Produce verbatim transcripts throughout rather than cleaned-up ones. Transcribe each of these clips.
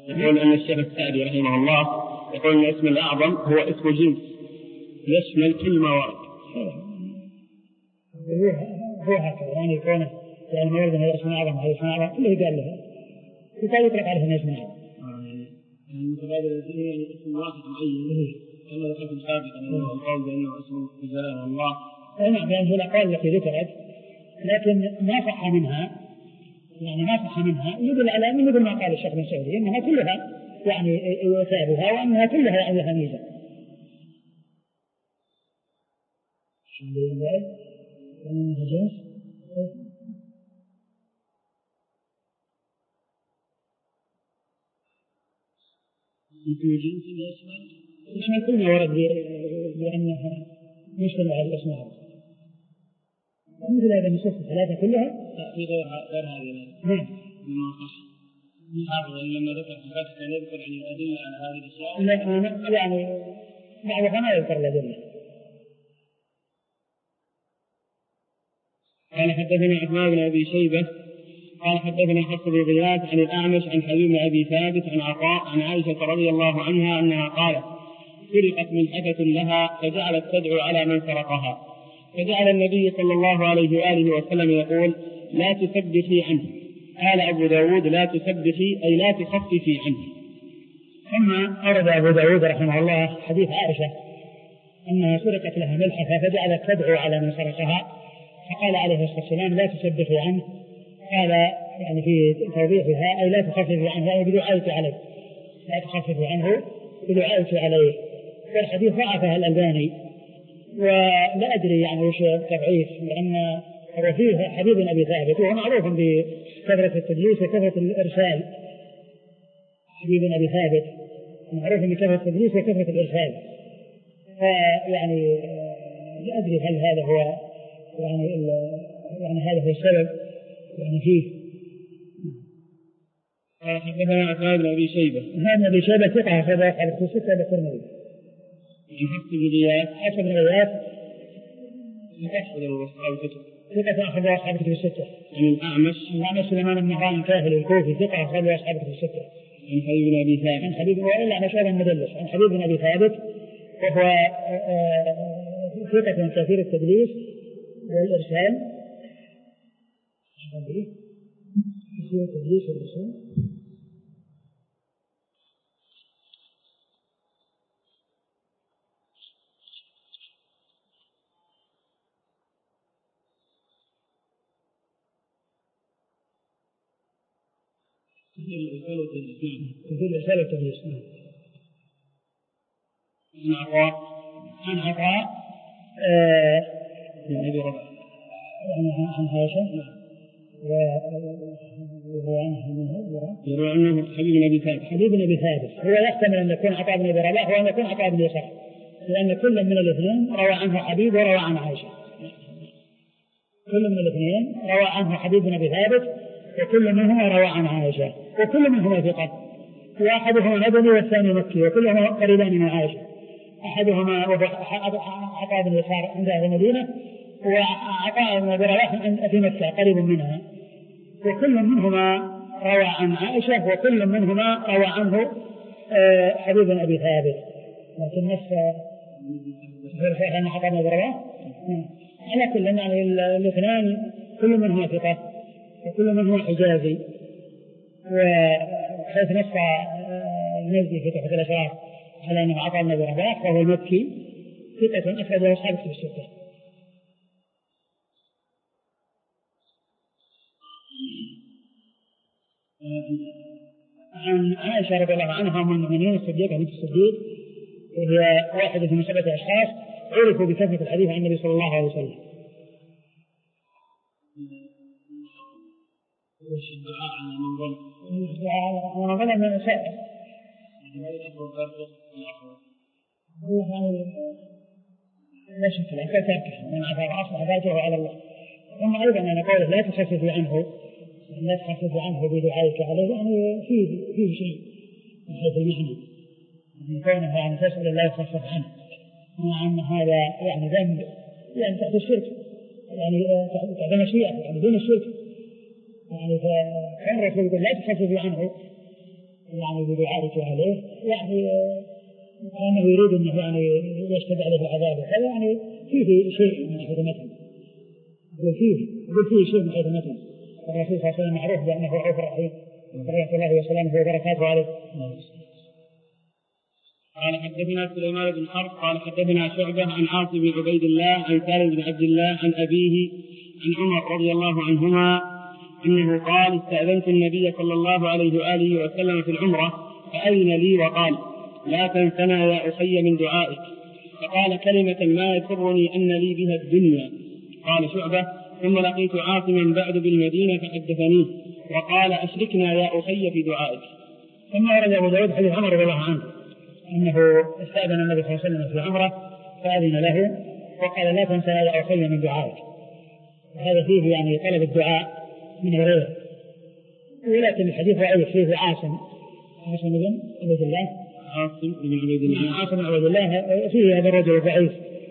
يقول أن الشيخ السعدي رحمه الله يقول أن الاسم الأعظم هو اسم جنس يشمل كل ما ورد. هو هكذا يعني يكون يعني ما يريد أن هذا اسم أعظم هذا اسم أعظم كله قال له يقال يطلق عليه أن اسم أعظم. يعني متبادل الذهن يعني اسم واحد معين كما ذكرتم سابقا أنه القول بأنه اسم جلال الله. نعم يعني الأقوال التي ذكرت لكن ما صح منها يعني ما صح منها يدل على أنه مثل ما قال الشيخ بن سعدي إنها كلها يعني يثابها وأنها كلها يعني ميزة. جنس يشمل يشمل كل ما ورد بأنها يشمل على الأسماء مثل هذا النصوص الثلاثة كلها في غير غير هذه. نعم. حافظ لما ذكر في الفتح كان يذكر عن الأدلة على هذه الأشياء. لا يعني بعضها ما يذكر الأدلة. قال حدثنا عثمان بن أبي شيبة قال حدثنا حفص بن غياث عن الأعمش عن حبيب بن أبي ثابت عن عطاء عن عائشة رضي الله عنها أنها قالت سرقت ملحفة لها فجعلت تدعو على من سرقها فجعل النبي صلى الله عليه وآله وسلم يقول لا تسبحي عنه. قال أبو داود لا تسبحي أي لا تخففي عنه. ثم أرد أبو داود رحمه الله حديث عائشة أنها سرقت لها ملحفة فجعلت تدعو على من سرقها فقال عليه الصلاة والسلام لا تسبحي عنه. قال يعني في توضيحها أي لا تخففي عنه أي بدعائك عليه لا تخففي عنه بدعائك عليه. والحديث ضعفها الألباني ولا أدري يعني وش التضعيف لأن هو فيه حبيب بن أبي ثابت وهو معروف بكثرة التدليس وكثرة الإرسال. حبيب بن أبي ثابت معروف بكثرة التدليس وكثرة الإرسال فيعني لا أدري هل هذا هو يعني يعني هذا هو السبب يعني فيه. قال حدثنا عثمان بن أبي شيبة عثمان بن أبي شيبة ثقة أخرج أصحاب في الستة بالترمذي. حفص بن غياث حفص بن غياث ثقة أخرج أصحاب في الستة. عن الأعمش الأعمش سليمان بن مهران الكاهلي الكوفي ثقة أخرج أصحاب في الستة. عن حبيب بن أبي ثابت عن حبيب وإلا عن أشعر المدلس عن حبيب بن أبي ثابت وهو ثقة كثير التدليس والإرسال كثير التدليس والإرسال كثير الإرسال والتدليس. كثير الإرسال والتدليس. عن عطاء عن عطاء بن أبي رباح عن عائشة وهو يروى عنه حبيب بن أبي ثابت. حبيب بن أبي ثابت هو يحتمل أن يكون عطاء بن أبي رباح وأن يكون عطاء بن يسار لأن كل من الاثنين روى عنه حبيب وروى عن عائشة. كل من الاثنين روى عنه حبيب بن أبي ثابت وكل منهما روى عن عائشة وكل منهما ثقة وأحدهما مدني والثاني مكي وكلهما قريبان من عائشة. أحدهما عطاء بن يسار عند أهل المدينة وعطاء بن أبي رباح في مكة قريب منها وكل منهما روى عن عائشة وكل منهما روى عنه حبيب بن أبي ثابت. لكن نفس في عن عطاء بن أبي رباح على كل يعني الاثنان كل منهما ثقة وكل منهما حجازي. وحيث نص المزي في تحت الأشراف على أنه عطاء بن أبي رباح وهو المكي ثقة أخرجه أصحاب في الستة. عن عائشة رضي الله عنها أم المؤمنين الصديقة بنت الصديق وهي واحدة من سبعة أشخاص عرفوا بكثرة الحديث عن النبي صلى الله عليه وسلم. وش الدعاء عن المنظمة؟ الدعاء عن المنظمة من الشيء لا شك لا تركه من عفا أصبح باجره على الله. ثم أيضا أنا قوله لا تخفف عنه لا تخفف عنه بدعائك عليه يعني فيه فيه شيء من حيث المعنى من كونه يعني تسأل الله يخفف عنه مع أن هذا يعني ذنب يعني تحت الشرك يعني تحت مشيئة يعني دون الشرك يعني فكان الرسول يقول لا تخفف عنه يعني بدعائك عليه يعني أنه يريد أنه يعني يشتد عليه العذاب وكذا يعني فيه شيء من حيث مثل يقول فيه يقول فيه شيء من حيث مثل الرسول صلى الله عليه وسلم معروف بأنه رؤوف رحيم صلى الله وسلم وبركاته عليه. قال حدثنا سليمان بن حرب قال حدثنا شعبة عن عاصم بن عبيد الله عن سالم بن عبد الله عن أبيه عن عمر رضي الله عنهما أنه قال استأذنت النبي صلى الله عليه وآله وسلم في العمرة فأذن لي وقال لا تنسنا يا أخي من دعائك فقال كلمة ما يسرني أن لي بها الدنيا. قال شعبة ثم لقيت عاصما بعد بالمدينة فحدثني وقال أشركنا يا أخي في دعائك. ثم ورد أبو داود حديث عمر رضي الله عنه أنه استأذن النبي صلى الله عليه وسلم في العمرة فأذن له وقال لا تنسى يا أخي من دعائك. هذا فيه يعني طلب الدعاء من غيره. ولكن الحديث ضعيف فيه عاصم عاصم بن عبيد الله عاصم بن عبيد الله عاصم بن عبيد الله فيه هذا الرجل ضعيف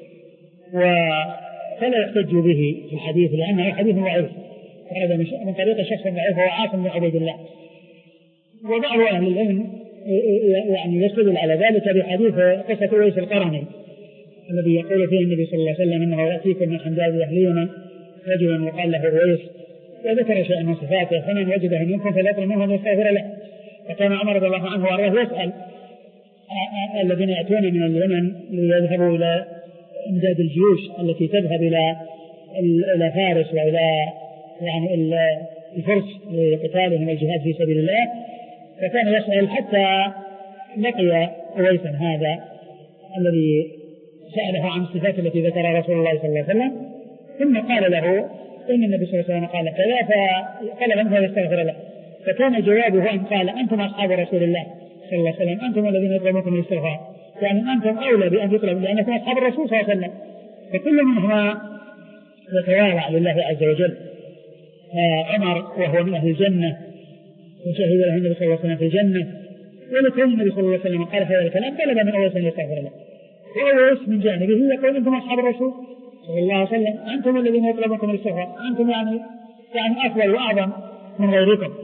فلا يحتج به في الحديث لأنه حديث ضعيف هذا من طريق شخص ضعيف هو عاصم بن عبيد الله. وبعض أهل العلم يعني يستدل على ذلك بحديث قصة أويس القرني الذي يقول فيه النبي صلى الله عليه وسلم أنه يأتيكم من حمدان أهل اليمن رجل وقال له أويس وذكر شيئا من صفاته فمن وجده منكم فليطلب منه أن يستغفر له. فكان عمر رضي الله عنه وأرضاه يسأل الذين يأتون من اليمن ليذهبوا إلى إمداد الجيوش التي تذهب إلى إلى فارس وإلى يعني الفرس لقتالهم والجهاد في سبيل الله. فكان يسأل حتى لقي أويسا هذا الذي سأله عن الصفات التي ذكرها رسول الله صلى الله عليه وسلم ثم قال له إن النبي صلى الله عليه وسلم قال كذا فقال منه يستغفر له. فكان جوابه أن قال أنتم أصحاب رسول الله صلى الله عليه وسلم أنتم الذين يطلبونكم الاستغفار يعني أنتم أولى بأن يطلب لأنكم أصحاب الرسول صلى الله عليه وسلم. فكل منهما يتواضع لله عز وجل. عمر وهو من أهل الجنة وشهد له النبي صلى الله عليه وسلم في الجنة ولكن النبي صلى الله عليه وسلم قال هذا الكلام طلب من أويس أن يستغفر له. وأويس من جانبه يقول أنتم أصحاب الرسول صلى الله عليه وسلم أنتم الذين يطلبونكم الاستغفار أنتم يعني يعني أفضل وأعظم من غيركم.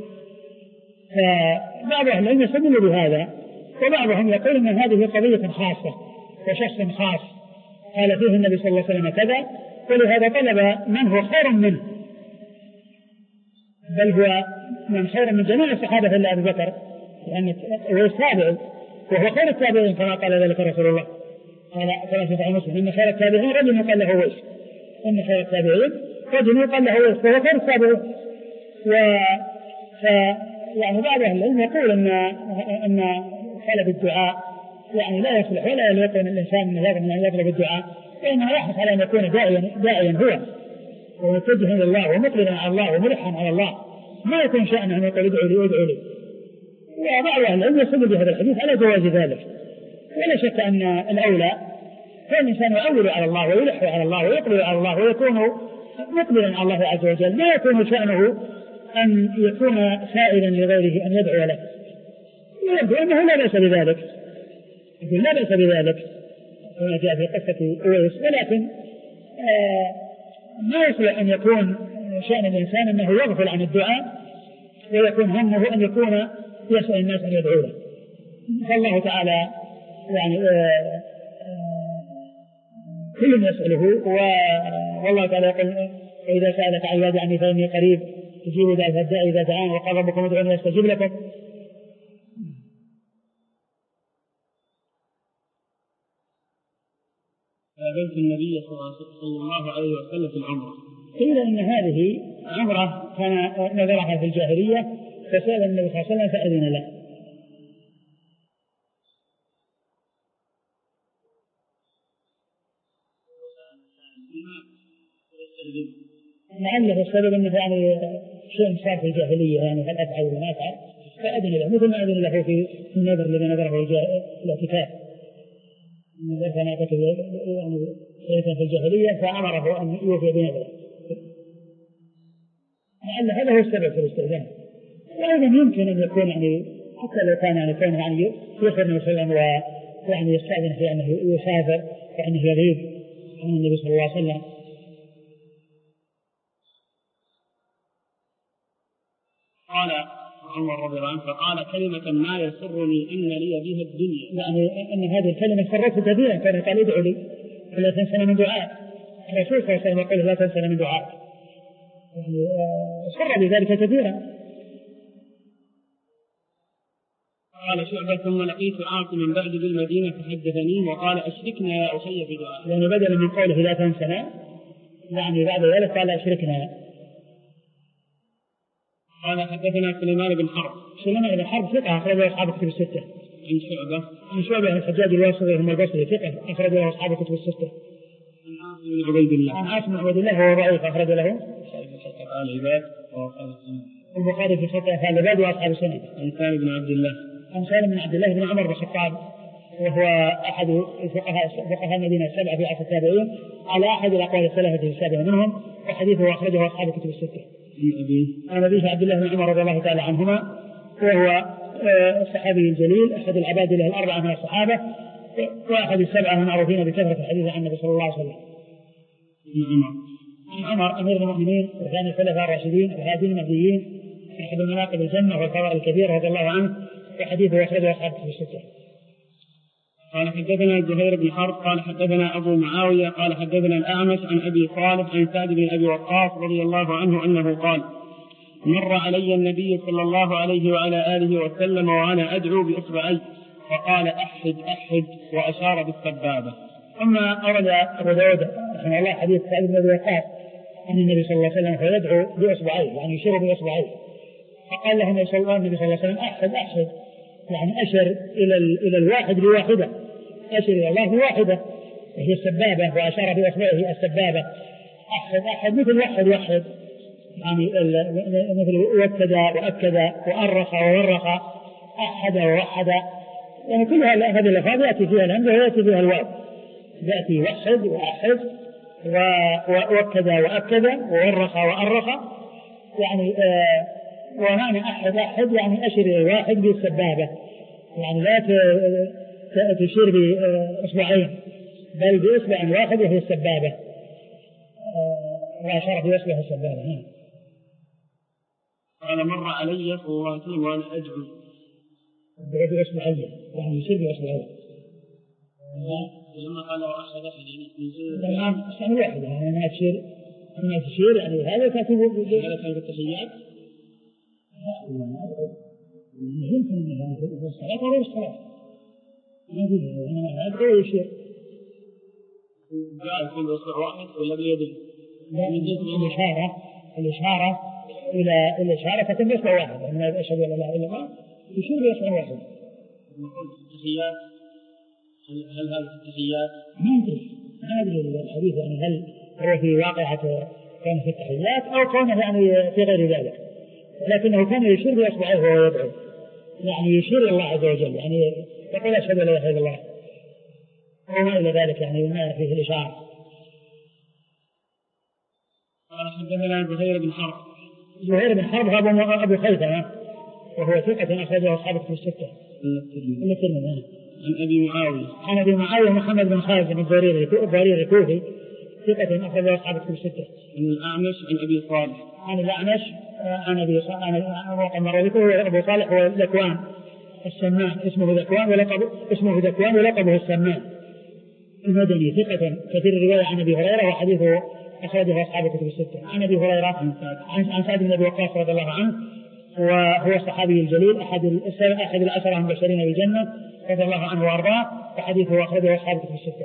فبعض أهل العلم يستدل بهذا وبعضهم يقول أن هذه قضية خاصة وشخص خاص قال فيه النبي صلى الله عليه وسلم كذا ولهذا طلب من هو خير منه بل هو من خير من جميع الصحابة إلا أبي بكر لأن هو التابعي وهو خير التابعين كما قال ذلك رسول الله قال ثلاثة مسلم إن خير التابعين رجل يقال له ويس إن خير التابعين رجل يقال له ويس وهو خير التابعين. و ف يعني بعض أهل العلم يقول أن أن طلب الدعاء يعني لا يصلح ولا يليق أن الإنسان من لازم أن يطلب الدعاء فإنه يحرص على أن يكون داعيا داعيا هو ومتجها إلى الله ومقبلا على الله وملحا على الله ما يكون شأنه أن يقول ادعوا لي ادعوا لي. وبعض أهل العلم يستدل بهذا الحديث على جواز ذلك. ولا شك أن الأولى كان الإنسان يؤول على الله ويلح على الله ويقبل على الله ويكون مقبلا على الله عز وجل ما يكون شأنه أن يكون سائلا لغيره أن يدعو له. ويبدو أنه لا بأس بذلك يقول لا بأس بذلك كما جاء في قصة أويس ولكن آه ما يصلح أن يكون شأن الإنسان أنه يغفل عن الدعاء ويكون همه أن يكون يسأل الناس أن يدعو له. فالله تعالى يعني آه آه كل يسأله والله تعالى يقول وإذا سألك عبادي عني فإني قريب تجيب دعوة الداعي إذا دعاني وقال ربكم ادعوني أستجيب لكم. قابلت النبي صلى الله عليه وسلم في العمرة. قيل إن هذه عمرة كان نذرها في الجاهلية فسأل النبي صلى الله عليه وسلم فأذن له. لعله السبب أنه يعني شيء صار في الجاهلية يعني هل أفعل وما أفعل فأذن له مثل ما أذن له في النذر الذي نذره الاعتكاف النذر كان يعني في الجاهلية فأمره أن يوفي بنذره. لعل هذا هو السبب في الاستئذان. وأيضا يمكن أن يكون يعني حتى لو كان يعني كونه يعني يخبر النبي صلى الله عليه وسلم ويعني يستأذن في أنه يسافر وأنه يغيب عن النبي صلى الله عليه وسلم. قال عمر رضي الله عنه فقال كلمة ما يسرني أن لي بها الدنيا، يعني أن هذه الكلمة سرته كثيرا، كان قال ادعو لي لا تنسنا من دعاء الرسول صلى الله عليه وسلم يقول لا تنسنا من دعاء، يعني سر بذلك كثيرا. قال شعبة ثم لقيت عاصما بعد بالمدينة فحدثني وقال أشركنا يا أخي بدعاء، يعني بدل من قوله لا تنسنا يعني بعد ذلك قال أشركنا. قال حدثنا سليمان بن حرب. سليمان بن حرب ثقة أخرجه أصحاب الكتب الستة. عن شعبة. عن شعبة عن الحجاج الواسطي هم البصري ثقة أخرجه أصحاب الكتب الستة. عن عاصم بن عبيد الله. عن عاصم بن عبيد الله وهو ضعيف أخرج له العباد البخاري في خطأ أفعال العباد وأصحاب السنة. عن سالم بن عبد الله. عن سالم بن عبد الله بن عمر بن الخطاب وهو أحد فقهاء فقهاء المدينة السبعة في عصر التابعين على أحد الأقوال الثلاثة السابعة منهم، وحديثه أخرجه أصحاب الكتب الستة. عن أبيه عبد الله بن عمر رضي الله تعالى عنهما وهو الصحابي الجليل أحد العباد له الأربعة من الصحابة وأحد السبعة المعروفين بكثرة الحديث عن النبي صلى الله عليه وسلم. عن عمر أمير المؤمنين وثاني الخلفاء الراشدين الهادين المهديين أحد المناقب الجنة والفضائل الكبيرة رضي الله عنه، وحديثه أخرجه أصحاب الكتب الستة. قال حدثنا زهير بن حرب قال حدثنا أبو معاوية قال حدثنا الأعمش عن أبي صالح عن سعد بن أبي وقاص رضي الله عنه أنه قال مر علي النبي صلى الله عليه وعلى آله وسلم وأنا أدعو بإصبعي فقال أحد أحد وأشار بالسبابة. أما أورد أبو داود رحمه الله حديث سعد بن أبي وقاص عن النبي صلى الله عليه وسلم فيدعو بإصبعيه يعني يشير بإصبعيه، فقال له النبي صلى الله عليه وسلم أحد أحد يعني أشر إلى إلى الواحد بواحدة، أشر إلى الله بواحدة وهي السبابة، وأشار بإصبعه السبابة. أحد أحد مثل واحد واحد يعني مثل وكذا وأكذا وأرخ وورخ أحد ووحد، يعني كل هذه الألفاظ يأتي فيها الهمزة ويأتي فيها الواو، يأتي وحد وأحد وكذا وأكذا وورخ وأرخ يعني آه وهنا أحد أحد يعني أشر إلى الواحد بالسبابة، يعني لا تشير بإصبعين بل بإصبع واحد وهي السبابة، وأشار بإصبع السبابة. قال مر علي صلى الله عليه وسلم وأنا أدعو بإصبعين يعني يشير بإصبعين. لما قال أحد أحد يعني الآن الشأن واحد يعني أنا أشير أنا تشير يعني هذا كاتب هذا كان في التحيات يمكن أن يكون في الصلاة ولا الصلاة ما يجوز أنا أدعو ويشير جاء في الأصبع واحد ولا باليدين؟ لا من جهة الإشارة الإشارة إلى الإشارة فتم بإصبع واحد يعني أشهد أن لا إله إلا الله يشير بإصبع واحد. نقول التحيات هل هذا التحيات؟ ما أدري ما أدري الحديث يعني هل هو في واقعة كان في التحيات أو كان يعني في غير ذلك، لكنه كان يشير بإصبعه وهو يدعو يعني يشير إلى الله عز وجل يعني يقول أشهد أن لا إله إلا الله وما إلى ذلك يعني ما فيه الإشارة. قال حدثنا زهير بن حرب. زهير بن حرب هذا أبو خيثمة وهو ثقة أخرجه أصحاب في الستة. الترمذي. عن أبي معاوية. عن أبي معاوية محمد بن خالد بن الضريري الكوفي ثقة أخرجه أصحاب في الستة. عن الأعمش عن أبي صالح. عن الأعمش عن أبي صالح عن أبو صالح هو ذكوان السمان اسمه ذكوان ولقبه اسمه ذكوان ولقبه السمان المدني ثقة كثير الرواية عن أبي هريرة وحديثه أخرجه أصحاب الكتب الستة. عن أبي هريرة عن سعد بن أبي وقاص رضي الله عنه وهو الصحابي الجليل أحد أحد العشرة المبشرين بالجنة رضي الله عنه وأرضاه وحديثه أخرجه أصحاب الكتب الستة.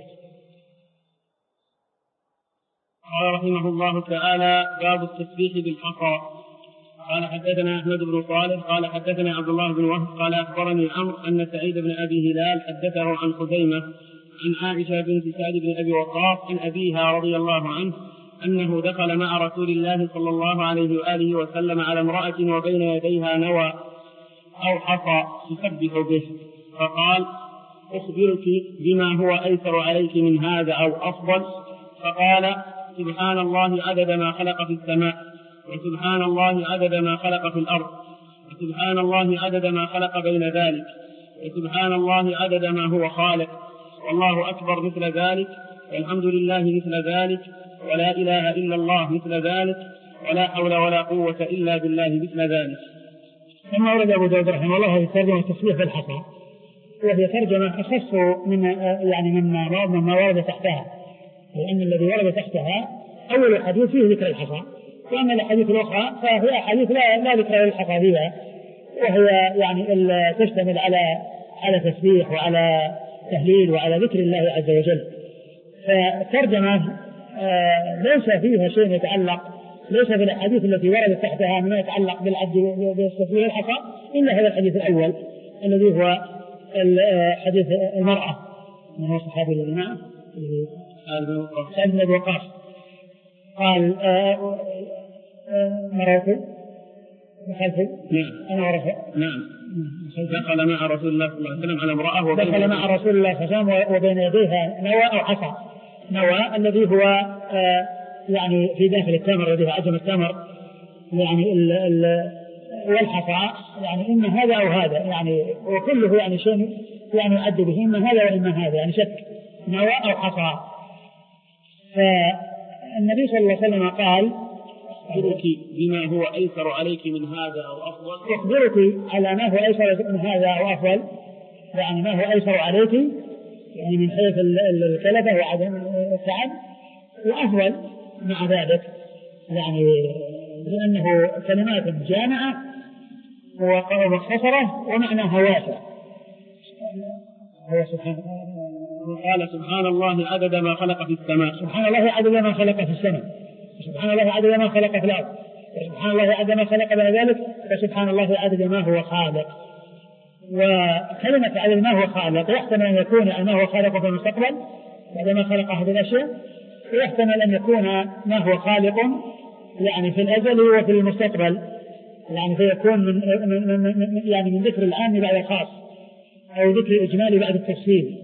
قال رحمه الله تعالى باب التسبيح بالحصى. قال حدثنا أحمد بن صالح قال حدثنا عبد الله بن وهب قال أخبرني عمرو أن سعيد بن أبي هلال حدثه عن خزيمة عن عائشة بنت سعد بن أبي وقاص عن أبيها رضي الله عنه أنه دخل مع رسول الله صلى الله عليه وآله وسلم على امرأة وبين يديها نوى أو حصى تسبح به فقال أخبرك بما هو أيسر عليك من هذا أو أفضل؟ فقال سبحان الله عدد ما خلق في السماء وسبحان الله عدد ما خلق في الأرض وسبحان الله عدد ما خلق بين ذلك وسبحان الله عدد ما هو خالق والله أكبر مثل ذلك والحمد لله مثل ذلك ولا إله إلا الله مثل ذلك ولا حول ولا قوة إلا بالله مثل ذلك. ثم ورد أبو داود رحمه الله هذه الترجمة التصريح بالحصى، وهي ترجمة أخص من يعني مما مما ورد تحتها، لأن الذي ورد تحتها أول حديث فيه ذكر الحصى، وأما الحديث الأخرى فهي أحاديث لا لا ذكر للحصى فيها، وهي يعني تشتمل على على تسبيح وعلى تهليل وعلى ذكر الله عز وجل. فالترجمة ليس فيها شيء يتعلق، ليس في الأحاديث التي وردت تحتها ما يتعلق بالعبد بالتسبيح الحصى إلا هذا الحديث الأول الذي هو حديث المرأة من هو الصحابي الذي معه سعد بن أبي وقاص قال مررت دخلت أنا ورثة نعم دخل مع رسول الله صلى الله عليه وسلم على امرأة دخل مع رسول الله صلى الله عليه وسلم وبين يديها نوى أو حصى. نوى الذي هو آه يعني في داخل التمر الذي هو عجم التمر يعني ال ال والحصى يعني إما هذا أو هذا يعني وكله يعني شيء يعني يؤدي به إما هذا وإما هذا يعني شك نوى أو حصى. فالنبي صلى الله عليه وسلم قال أخبرك بما هو أيسر عليك من هذا أو أفضل، أخبرك على ما هو أيسر من هذا أو أفضل، يعني ما هو أيسر عليك يعني من حيث الكلبة وعدم التعب، وأفضل مع ذلك يعني لأنه كلمات جامعة ومختصرة ومعناها واسع. هو سبحانه قال سبحان الله عدد ما خلق في السماء، سبحان الله عدد ما خلق في السماء، سبحان الله عدد ما خلق في الأرض، سبحان الله عدد ما خلق بعد ذلك، وسبحان الله عدد ما هو خالق. وكلمة عدد ما هو خالق يحتمل أن يكون ما هو خالق في المستقبل بعد ما خلق هذه الأشياء، ويحتمل أن يكون ما هو خالق يعني في الأزل وفي المستقبل، يعني فيكون من, من, من يعني من ذكر العام بعد الخاص أو ذكر إجمالي بعد التفصيل.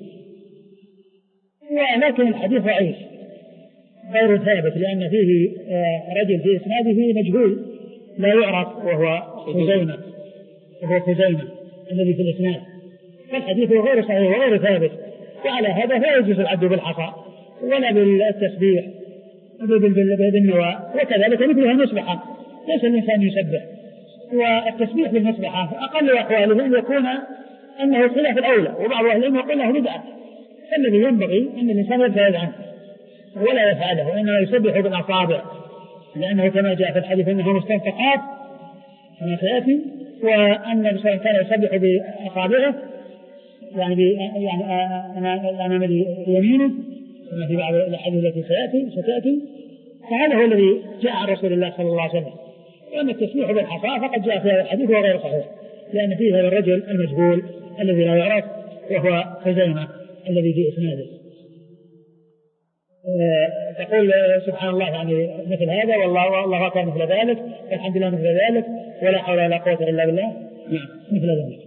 ولكن الحديث ضعيف غير ثابت لأن فيه رجل في إسناده مجهول لا يعرف وهو خزيمة وهو خزيمة الذي في الإسناد، فالحديث غير صحيح وغير ثابت، وعلى هذا لا يجوز العد بالحصى ولا بالتسبيح بالنوى، وكذلك مثلها المسبحة ليس الإنسان يسبح، والتسبيح بالمسبحة أقل أحواله أن يكون أنه خلاف الأولى، وبعض أهل العلم يقول له بدعة، فالذي ينبغي أن الإنسان يبتعد عنه ولا يفعله، وإنما يسبح بالأصابع لأنه كما جاء في الحديث أنه مستنطقات كما سيأتي، وأن الإنسان كان يسبح بأصابعه يعني يعني أمام يمينه كما في بعض الأحاديث التي سيأتي ستأتي. فهذا هو الذي جاء عن رسول الله صلى الله عليه وسلم. وأما التسبيح بالحصى فقد جاء في هذا الحديث وهو غير صحيح، لأن فيه هذا الرجل المجهول الذي لا يعرف وهو خزيمة الذي في إسناده. أه تقول سبحان الله يعني مثل هذا والله والله أكبر مثل ذلك والحمد لله مثل ذلك ولا حول ولا قوة إلا بالله مثل ذلك.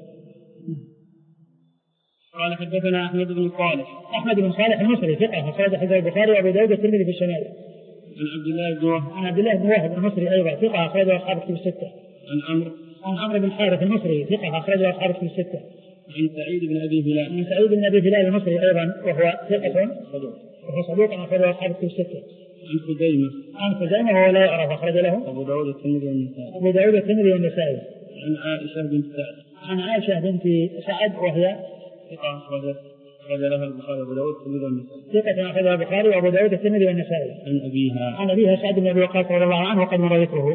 قال حدثنا أحمد بن صالح أحمد بن صالح المصري ثقة أخرج حديث البخاري وأبو داود والترمذي في الشمال. عن عبد الله بن وهب عن عبد الله بن وهب المصري أيضا ثقة أخرج أصحاب الكتب الستة. عن عمرو عن عمرو بن الحارث المصري ثقة أخرج أصحاب الكتب الستة. عن سعيد بن أبي هلال عن سعيد بن أبي هلال المصري أيضا وهو ثقة وهو صدوق أخرج أصحاب الكتب الستة. عن خزيمة عن خزيمة وهو لا يعرف أخرج له أبو داود والترمذي والنسائي. أبو داود والترمذي والنسائي. عن عائشة بنت سعد عن عائشة بنت سعد وهي ثقة أخرج أخرج لها البخاري وأبو داود والترمذي والنسائي. ثقة أخرجها البخاري وأبو داود والترمذي والنسائي. عن أبيها عن أبيها سعد بن أبي وقاص رضي الله عنه وقد مر ذكره.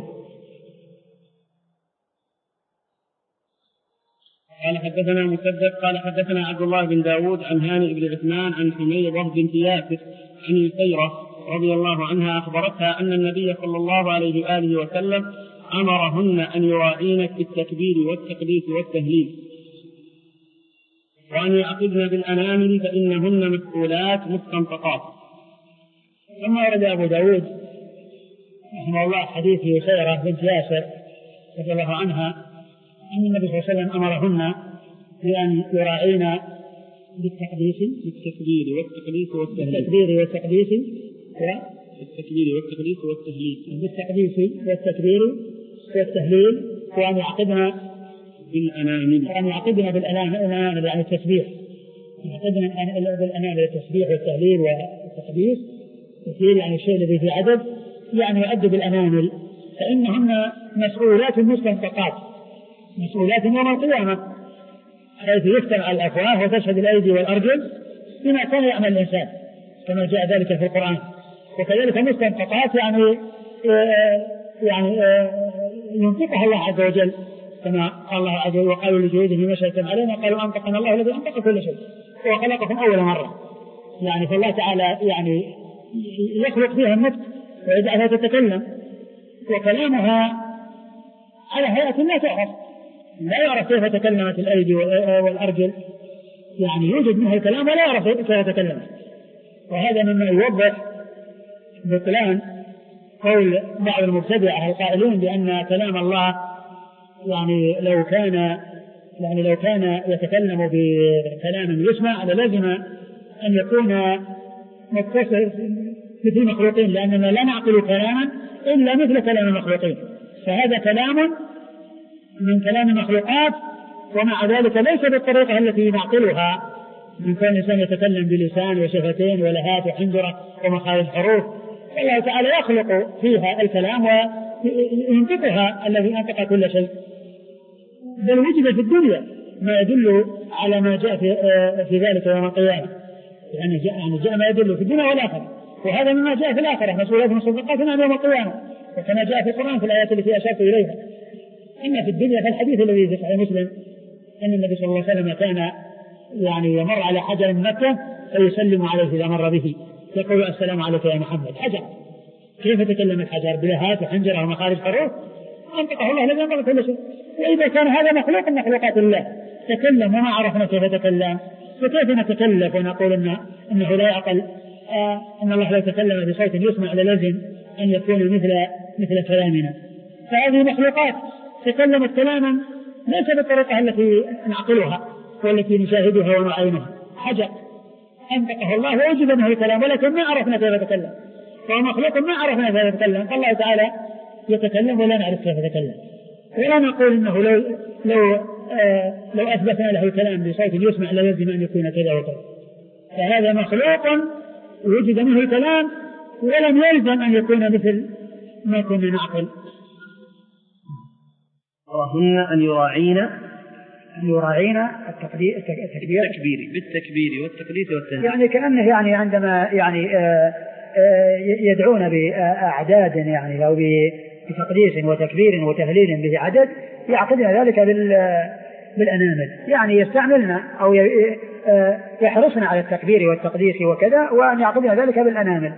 قال حدثنا مسدد قال حدثنا عبد الله بن داود عن هانئ بن عثمان عن حميدة بنت ياسر عن يسيرة رضي الله عنها أخبرتها أن النبي صلى الله عليه وآله وسلم أمرهن أن يراعين في التكبير والتقديس والتهليل وأن يعقدن بالأنامل فإنهن مسؤولات مستنطقات. ثم ورد أبو داود رحمه الله حديث يسيرة بنت ياسر رضي الله عنها أن النبي صلى الله عليه وسلم أمرهن بأن يراعين بالتقديس بالتكبير والتقديس والتهليل بالتكبير والتقديس بالتكبير والتقديس والتهليل بالتقديس والتكبير والتهليل وأن يعقدن بالأنامل وأن يعقدن بالأنامل يعني التسبيح يعقدن بالأنامل التسبيح والتهليل والتقديس التهليل يعني الشيء الذي في عدد يعني يؤدي بالأنامل فإنهن مسؤولات مستنطقات مسؤولات يوم القيامة، حيث يفتح الأفواه وتشهد الأيدي والأرجل بما كان يعمل الإنسان كما جاء ذلك في القرآن. وكذلك مستنطقات يعني يعني ينطقها الله عز وجل كما قال الله عز وجل وقالوا لجلودهم لما شهدتم علينا قالوا أنطقنا الله الذي أنطق كل شيء وخلقكم أول مرة. يعني فالله تعالى يعني يخلق فيها النطق ويجعلها تتكلم، وكلامها على هيئة لا تعرف، لا يعرف كيف تكلمت الأيدي والأرجل، يعني يوجد منها الكلام ولا يعرف كيف تكلمت. وهذا مما يوضح بطلان قول بعض المبتدعة القائلين بأن كلام الله يعني لو كان يعني لو كان يتكلم بكلام يسمع لازم أن يكون متصل مثل المخلوقين، لأننا لا نعقل كلاما إلا مثل كلام المخلوقين، فهذا كلام من كلام المخلوقات، ومع ذلك ليس بالطريقة التي نعقلها من كون الإنسان يتكلم بلسان وشفتين ولهات وحنجرة ومخارج حروف. الله تعالى يخلق فيها الكلام وينطقها الذي أنطق كل شيء. بل وجد في الدنيا ما يدل على ما جاء في, في ذلك يوم القيامة، يعني جاء, يعني جاء ما يدل في الدنيا والآخرة، وهذا مما جاء في الآخرة مسؤولات مصدقات عن يوم القيامة، وكما جاء في القرآن في الآيات التي أشرت إليها. أما في الدنيا فالحديث الذي في صحيح مسلم أن النبي صلى الله عليه وسلم كان يعني يمر على حجر من مكة فيسلم عليه إذا مر به يقول السلام عليك يا محمد. حجر، كيف تكلم الحجر؟ بلهات وحنجرة ومخارج حروف أنطقه الله الذي أنطق كل شيء. وإذا كان هذا مخلوق من مخلوقات الله تكلم وما عرفنا كيف تكلم، فكيف نتكلف ونقول إن إنه لا يعقل آه أن الله لا يتكلم بصوت يسمع لازم أن يكون مثل مثل كلامنا. فهذه مخلوقات تكلمت كلاما ليس بالطريقة التي نعقلها والتي نشاهدها ونعينها. حجر أنطقه الله ووجد منه الكلام ولكن ما عرفنا كيف يتكلم، فهو مخلوق ما عرفنا كيف يتكلم، فالله تعالى يتكلم ولا نعرف كيف يتكلم. ولا نقول إنه لو لو آه لو أثبتنا له الكلام بصوت يسمع لازم أن يكون كذا وكذا، فهذا مخلوق وجد منه الكلام ولم يلزم أن يكون مثل ما كنا نعقل. وهن أن يراعين أن يراعين التكبير التكبير بالتكبير والتقديس والتهليل، يعني كأنه يعني عندما يعني آآ آآ يدعون بأعداد يعني أو بتقديس وتكبير وتهليل به عدد يعقدنا ذلك بالأنامل، يعني يستعملنا أو يحرصنا على التكبير والتقديس وكذا، وأن يعقدنا ذلك بالأنامل.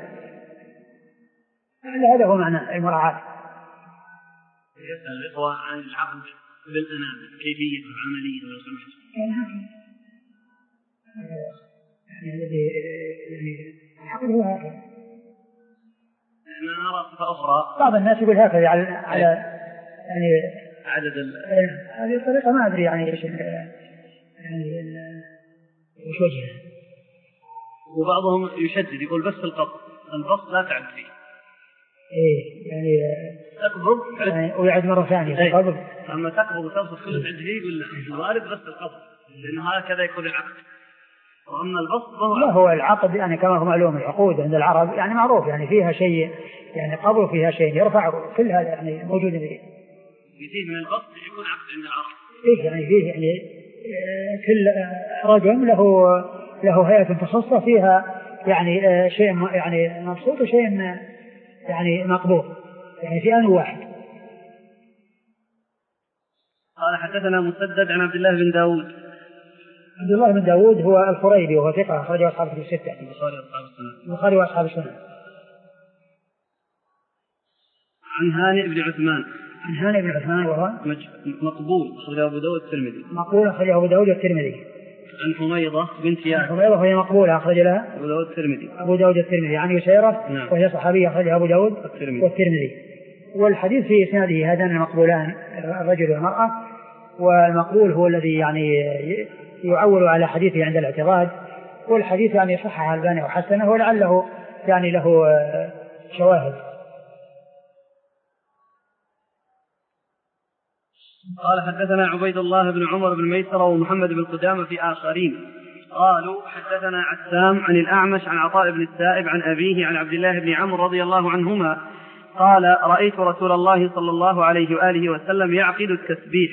هذا هو معنى المراعاة. يسأل الإخوة عن العقد بالأنامل كيفية عملية لو سمحت. يعني الذي يعني العقد هو هكذا. أنا أرى صفة أخرى بعض الناس يقول هكذا على على يعني عدد ال هذه الطريقة ما أدري يعني إيش يعني وش وجهها. وبعضهم يشدد يقول بس القبض، البسط لا تعد فيه. إيه يعني تقبض يعني ويعد مرة ثانية تقبض. أما تقبض وتبسط كل تعد فيه يقول الوارد بس القبض، لأن هكذا يكون العقد. وأما البسط لا هو العقد يعني كما هو معلوم العقود عند العرب يعني معروف يعني فيها شيء يعني قبض فيها شيء يرفع، كل هذا يعني موجود فيه. يزيد من البسط يكون عقد عند العرب. إيه يعني فيه يعني كل رجل له له هيئة تخصص فيها يعني شيء يعني مبسوط وشيء يعني مقبول يعني في آن واحد. قال حدثنا مسدد عن عبد الله بن داود. عبد الله بن داود هو الخريبي وهو ثقة أخرجه أصحاب في الستة. البخاري وأصحاب السنة. عن هانئ بن عثمان. عن هانئ بن عثمان وهو مقبول أخرجه أبو داود الترمذي. مقبول أخرجه أبو داود الترمذي. عن حميضة بنت ياس. حميضة وهي مقبولة أخرج لها أبو داود الترمذي. أبو داود الترمذي. عن يسيرة نعم. وهي صحابية أخرجها أبو داود الترمذي. والترمذي. والحديث في إسناده هذان المقبولان الرجل والمرأة، والمقبول هو الذي يعني يعول على حديثه عند الاعتراض، والحديث يعني صححه الألباني وحسنه ولعله يعني له شواهد. قال حدثنا عبيد الله بن عمر بن ميسرة ومحمد بن قدامة في آخرين قالوا حدثنا عسام عن الأعمش عن عطاء بن السائب عن أبيه عن عبد الله بن عمرو رضي الله عنهما قال رأيت رسول الله صلى الله عليه وآله وسلم يعقد التسبيح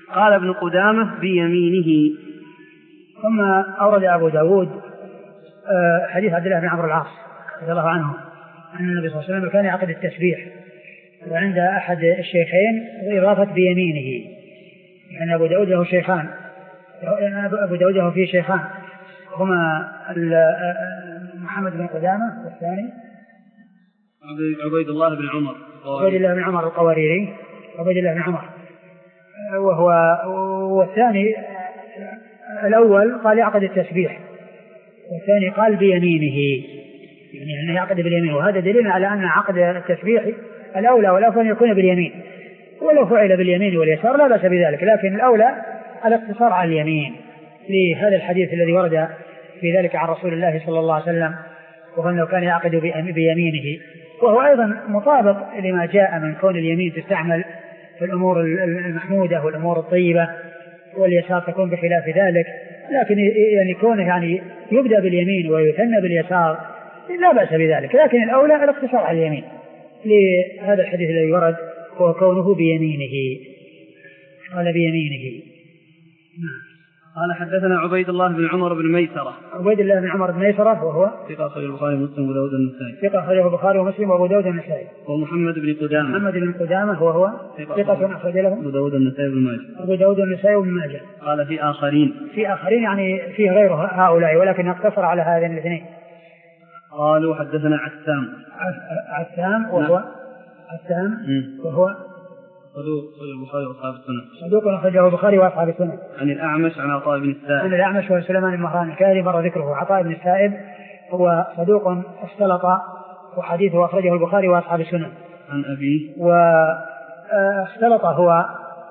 قال ابن قدامة بيمينه. ثم أورد أبو داود حديث عبد الله بن عمرو العاص رضي الله عنه أن النبي صلى الله عليه وسلم كان يعقد التسبيح وعند أحد الشيخين إضافة بيمينه، يعني أبو داود له شيخان، أبو داود له فيه شيخان هما محمد بن قدامة والثاني عبيد الله بن عمر عبيد الله بن عمر القواريري عبيد الله بن عمر، وهو والثاني الأول قال يعقد التسبيح والثاني قال بيمينه، يعني أنه يعقد باليمين، وهذا دليل على أن عقد التسبيح الأولى والأفضل يكون باليمين، ولو فعل باليمين واليسار لا بأس بذلك، لكن الأولى الاقتصار على اليمين لهذا الحديث الذي ورد في ذلك عن رسول الله صلى الله عليه وسلم، وهو أنه كان يعقد بيمينه، وهو أيضا مطابق لما جاء من كون اليمين تستعمل في الأمور المحمودة والأمور الطيبة، واليسار تكون بخلاف ذلك، لكن يعني كونه يعني يبدأ باليمين ويثنى باليسار لا بأس بذلك، لكن الأولى الاقتصار على اليمين لهذا الحديث الذي ورد وهو كونه بيمينه. قال بيمينه. قال حدثنا عبيد الله بن عمر بن ميسرة. عبيد الله بن عمر بن ميسرة وهو ثقة أخرجه البخاري ومسلم وأبو داود النسائي. ثقة أخرجه البخاري ومسلم وأبو داود النسائي. ومحمد بن قدامة. محمد بن قدامة وهو ثقة أخرج له أبو داود النسائي وابن ماجه. أبو داود النسائي وابن ماجه. قال في آخرين. في آخرين يعني فيه غير هؤلاء، ولكن اقتصر على هذين الاثنين. قالوا حدثنا عسام. عسام وهو عسام وهو صدوق البخاري وأصحاب السنة. صدوق أخرجه البخاري وأصحاب السنة. عن الأعمش عن عطاء بن السائب. عن الأعمش وسليمان بن مهران الكاهلي مر ذكره. عطاء بن السائب هو صدوق اختلط وحديثه أخرجه البخاري وأصحاب السنة. عن أبيه. واختلط هو،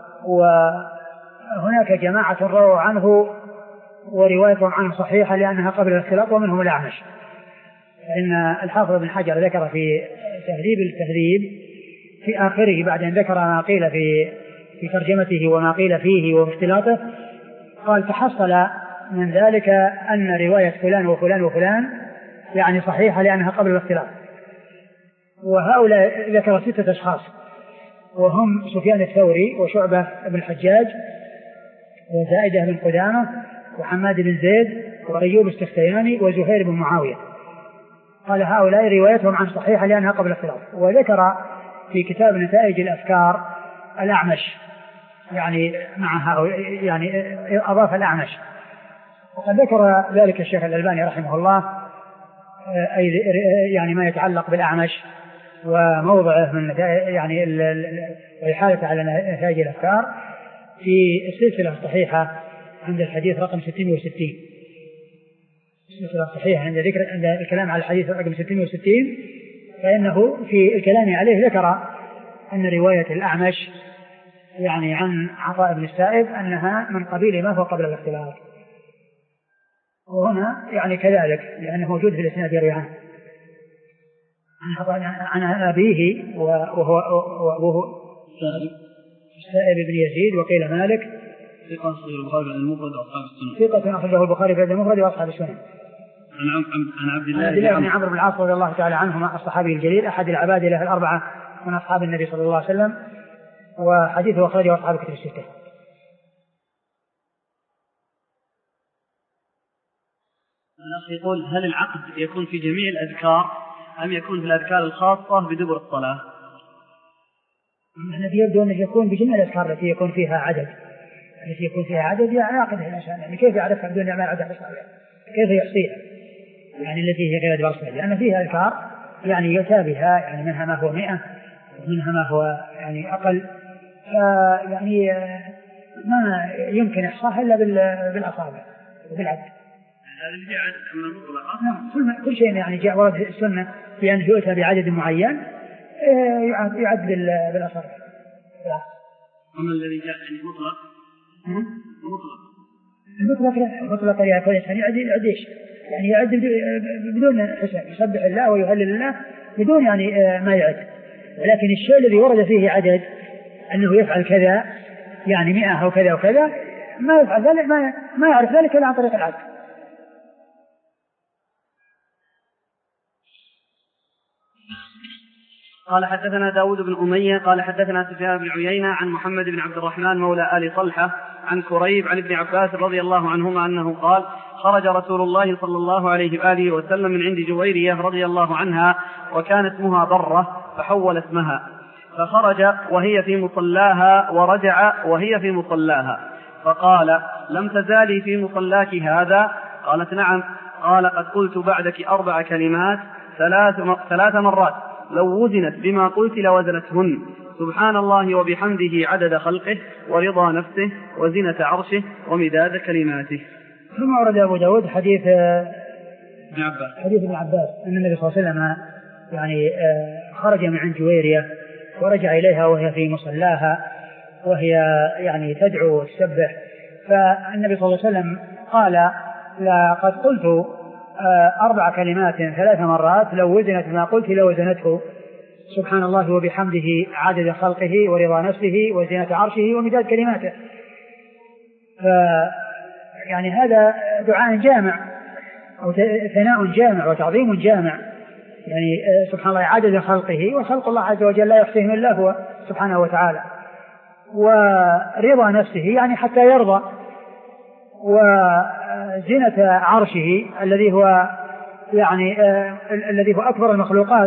وهناك جماعة رووا عنه وروايتهم عنه صحيحة لأنها قبل الاختلاط، ومنهم الأعمش. فإن الحافظ بن حجر ذكر في تهذيب التهذيب في آخره بعد أن ذكر ما قيل في في ترجمته وما قيل فيه واختلاطه، قال تحصل من ذلك أن رواية فلان وفلان وفلان يعني صحيحة لأنها قبل الاختلاط. وهؤلاء ذكر ستة أشخاص وهم سفيان الثوري وشعبة بن الحجاج وزائدة بن قدامة وحماد بن زيد وأيوب السختياني وزهير بن معاوية. قال هؤلاء روايتهم عن صحيحة لأنها قبل الاختلاط. وذكر في كتاب نتائج الأفكار الأعمش، يعني معها يعني أضاف الأعمش، وقد ذكر ذلك الشيخ الألباني رحمه الله أي يعني ما يتعلق بالأعمش وموضعه من يعني وإحالته على نتائج الأفكار في السلسلة الصحيحة عند الحديث رقم ستين وستين. السلسلة الصحيحة عند ذكر عند الكلام على الحديث رقم ستين وستين، فإنه في الكلام عليه ذكر أن رواية الأعمش يعني عن عطاء بن السائب أنها من قبيل ما هو قبل الاختلاط، وهنا يعني كذلك لأنه موجود في الإسناد يروي عنه عن أبيه وهو وأبوه السائب بن يزيد وقيل مالك. ثقة أخرجه البخاري في المفرد وأصحاب السنة. ثقة أخرجه البخاري في المفرد وأصحاب السنة. عن عبد الله بن عمرو بن العاص رضي الله تعالى عنهما الصحابي الجليل أحد العباد له الأربعة من أصحاب النبي صلى الله عليه وسلم، وحديثه أخرجه أصحاب كتب الستة. الأخ يقول هل العقد يكون في جميع الأذكار أم يكون في الأذكار الخاصة بدبر الصلاة؟ الذي يبدو أنه يكون بجميع الأذكار التي يكون فيها عدد، التي يكون فيها عدد يعني عقدها الإنسان، يعني كيف يعرفها بدون يعمل عدد الصلاة؟ كيف يحصيها؟ يعني التي هي غير أدبار الصلاة، لأن فيها أذكار يعني يتابها يعني منها ما هو مئة ومنها ما هو يعني أقل، يعني ما يمكن إحصاها إلا بالأصابع وبالعد. هذا اللي جاء من المطلق. نعم، كل كل شيء يعني جاء ورد السنة بأن يؤتى بعدد معين يعد يعد بالأصابع. أما الذي جاء يعني مطلق مطلق المطلق المطلق يا كل إنسان يعد يعد إيش؟ يعني يعد بدون حساب، يسبح الله ويهلل الله بدون يعني ما يعد. ولكن الشيء الذي ورد فيه عدد أنه يفعل كذا يعني مئة أو كذا وكذا ما يفعل ذلك، ما ما يعرف ذلك إلا عن طريق العد. قال حدثنا داود بن أمية قال حدثنا سفيان بن عيينة عن محمد بن عبد الرحمن مولى آل طلحة عن كريب عن ابن عباس رضي الله عنهما أنه قال خرج رسول الله صلى الله عليه وآله وسلم من عند جويرية رضي الله عنها وكان اسمها برة فحول اسمها، فخرج وهي في مصلاها ورجع وهي في مصلاها، فقال لم تزالي في مصلاك هذا؟ قالت نعم. قال قد قلت بعدك أربع كلمات ثلاث, ثلاث مرات لو وزنت بما قلت لوزنتهن، سبحان الله وبحمده عدد خلقه ورضا نفسه وزنة عرشه ومداد كلماته. ثم ورد أبو داود حديث ابن عباس حديث ابن عباس أن النبي صلى الله عليه وسلم يعني خرج من عند جويرية ورجع إليها وهي في مصلاها وهي يعني تدعو وتسبح، فالنبي صلى الله عليه وسلم قال لقد قلت أربع كلمات ثلاث مرات لو وزنت ما قلت لوزنته، سبحان الله وبحمده عدد خلقه ورضا نفسه وزنة عرشه ومداد كلماته. ف يعني هذا دعاء جامع أو ثناء جامع وتعظيم جامع، يعني سبحان الله عدد خلقه، وخلق الله عز وجل لا يحصيهم إلا هو سبحانه وتعالى، ورضا نفسه يعني حتى يرضى، وزنة عرشه الذي هو يعني آه الذي هو أكبر المخلوقات،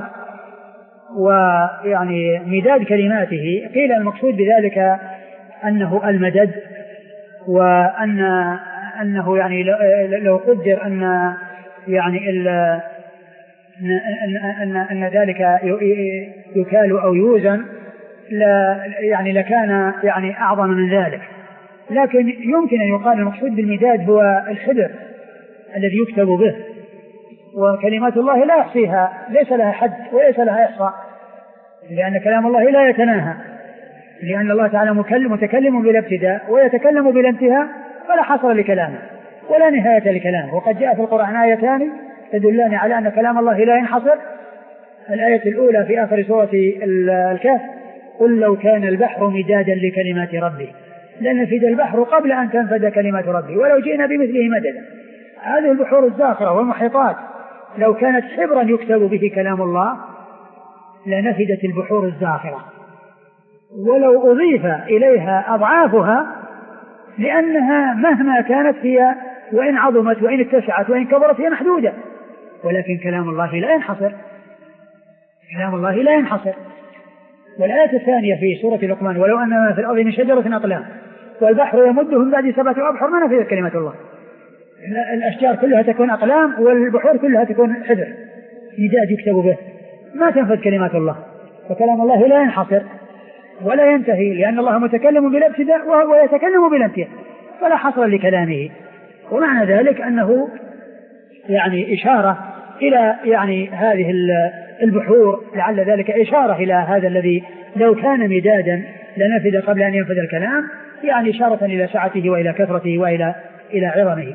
ويعني مداد كلماته. قيل المقصود بذلك أنه المدد، وأن أنه يعني لو قدر أن يعني ال أن, أن, أن ذلك يكال أو يوزن لا يعني لكان يعني أعظم من ذلك، لكن يمكن أن يقال المقصود بالمداد هو الحبر الذي يكتب به، وكلمات الله لا يحصيها، ليس لها حد وليس لها إحصاء، لأن كلام الله لا يتناهى، لأن الله تعالى مكلم متكلم بلا ابتداء ويتكلم بلا انتهاء، فلا حصر لكلامه ولا نهاية لكلامه. وقد جاء في القرآن آيتان تدلان على أن كلام الله لا ينحصر. الآية الأولى في آخر سورة الكهف قل لو كان البحر مدادا لكلمات ربي لنفد البحر قبل أن تنفد كلمات ربي ولو جئنا بمثله مددا. هذه البحور الزاخرة والمحيطات لو كانت حبرا يكتب به كلام الله لنفدت البحور الزاخرة، ولو أضيف إليها أضعافها، لأنها مهما كانت هي وإن عظمت وإن اتسعت وإن كبرت هي محدودة، ولكن كلام الله لا ينحصر، كلام الله لا ينحصر. والآية الثانية في سورة لقمان ولو أن ما في الأرض من شجرة أقلام والبحر يمده من بعد سبعة أبحر ما نفذت كلمة الله. الأشجار كلها تكون أقلام والبحور كلها تكون حبر مداد يكتب به، ما تنفذ كلمات الله. فكلام الله لا ينحصر ولا ينتهي، لأن الله متكلم بلا ابتداء وهو يتكلم بلا انتهاء، فلا حصر لكلامه. ومعنى ذلك أنه يعني إشارة إلى يعني هذه البحور، لعل ذلك إشارة إلى هذا الذي لو كان مدادا لنفذ قبل أن ينفذ الكلام، يعني إشارة إلى سعته وإلى كثرته وإلى إلى عظمه.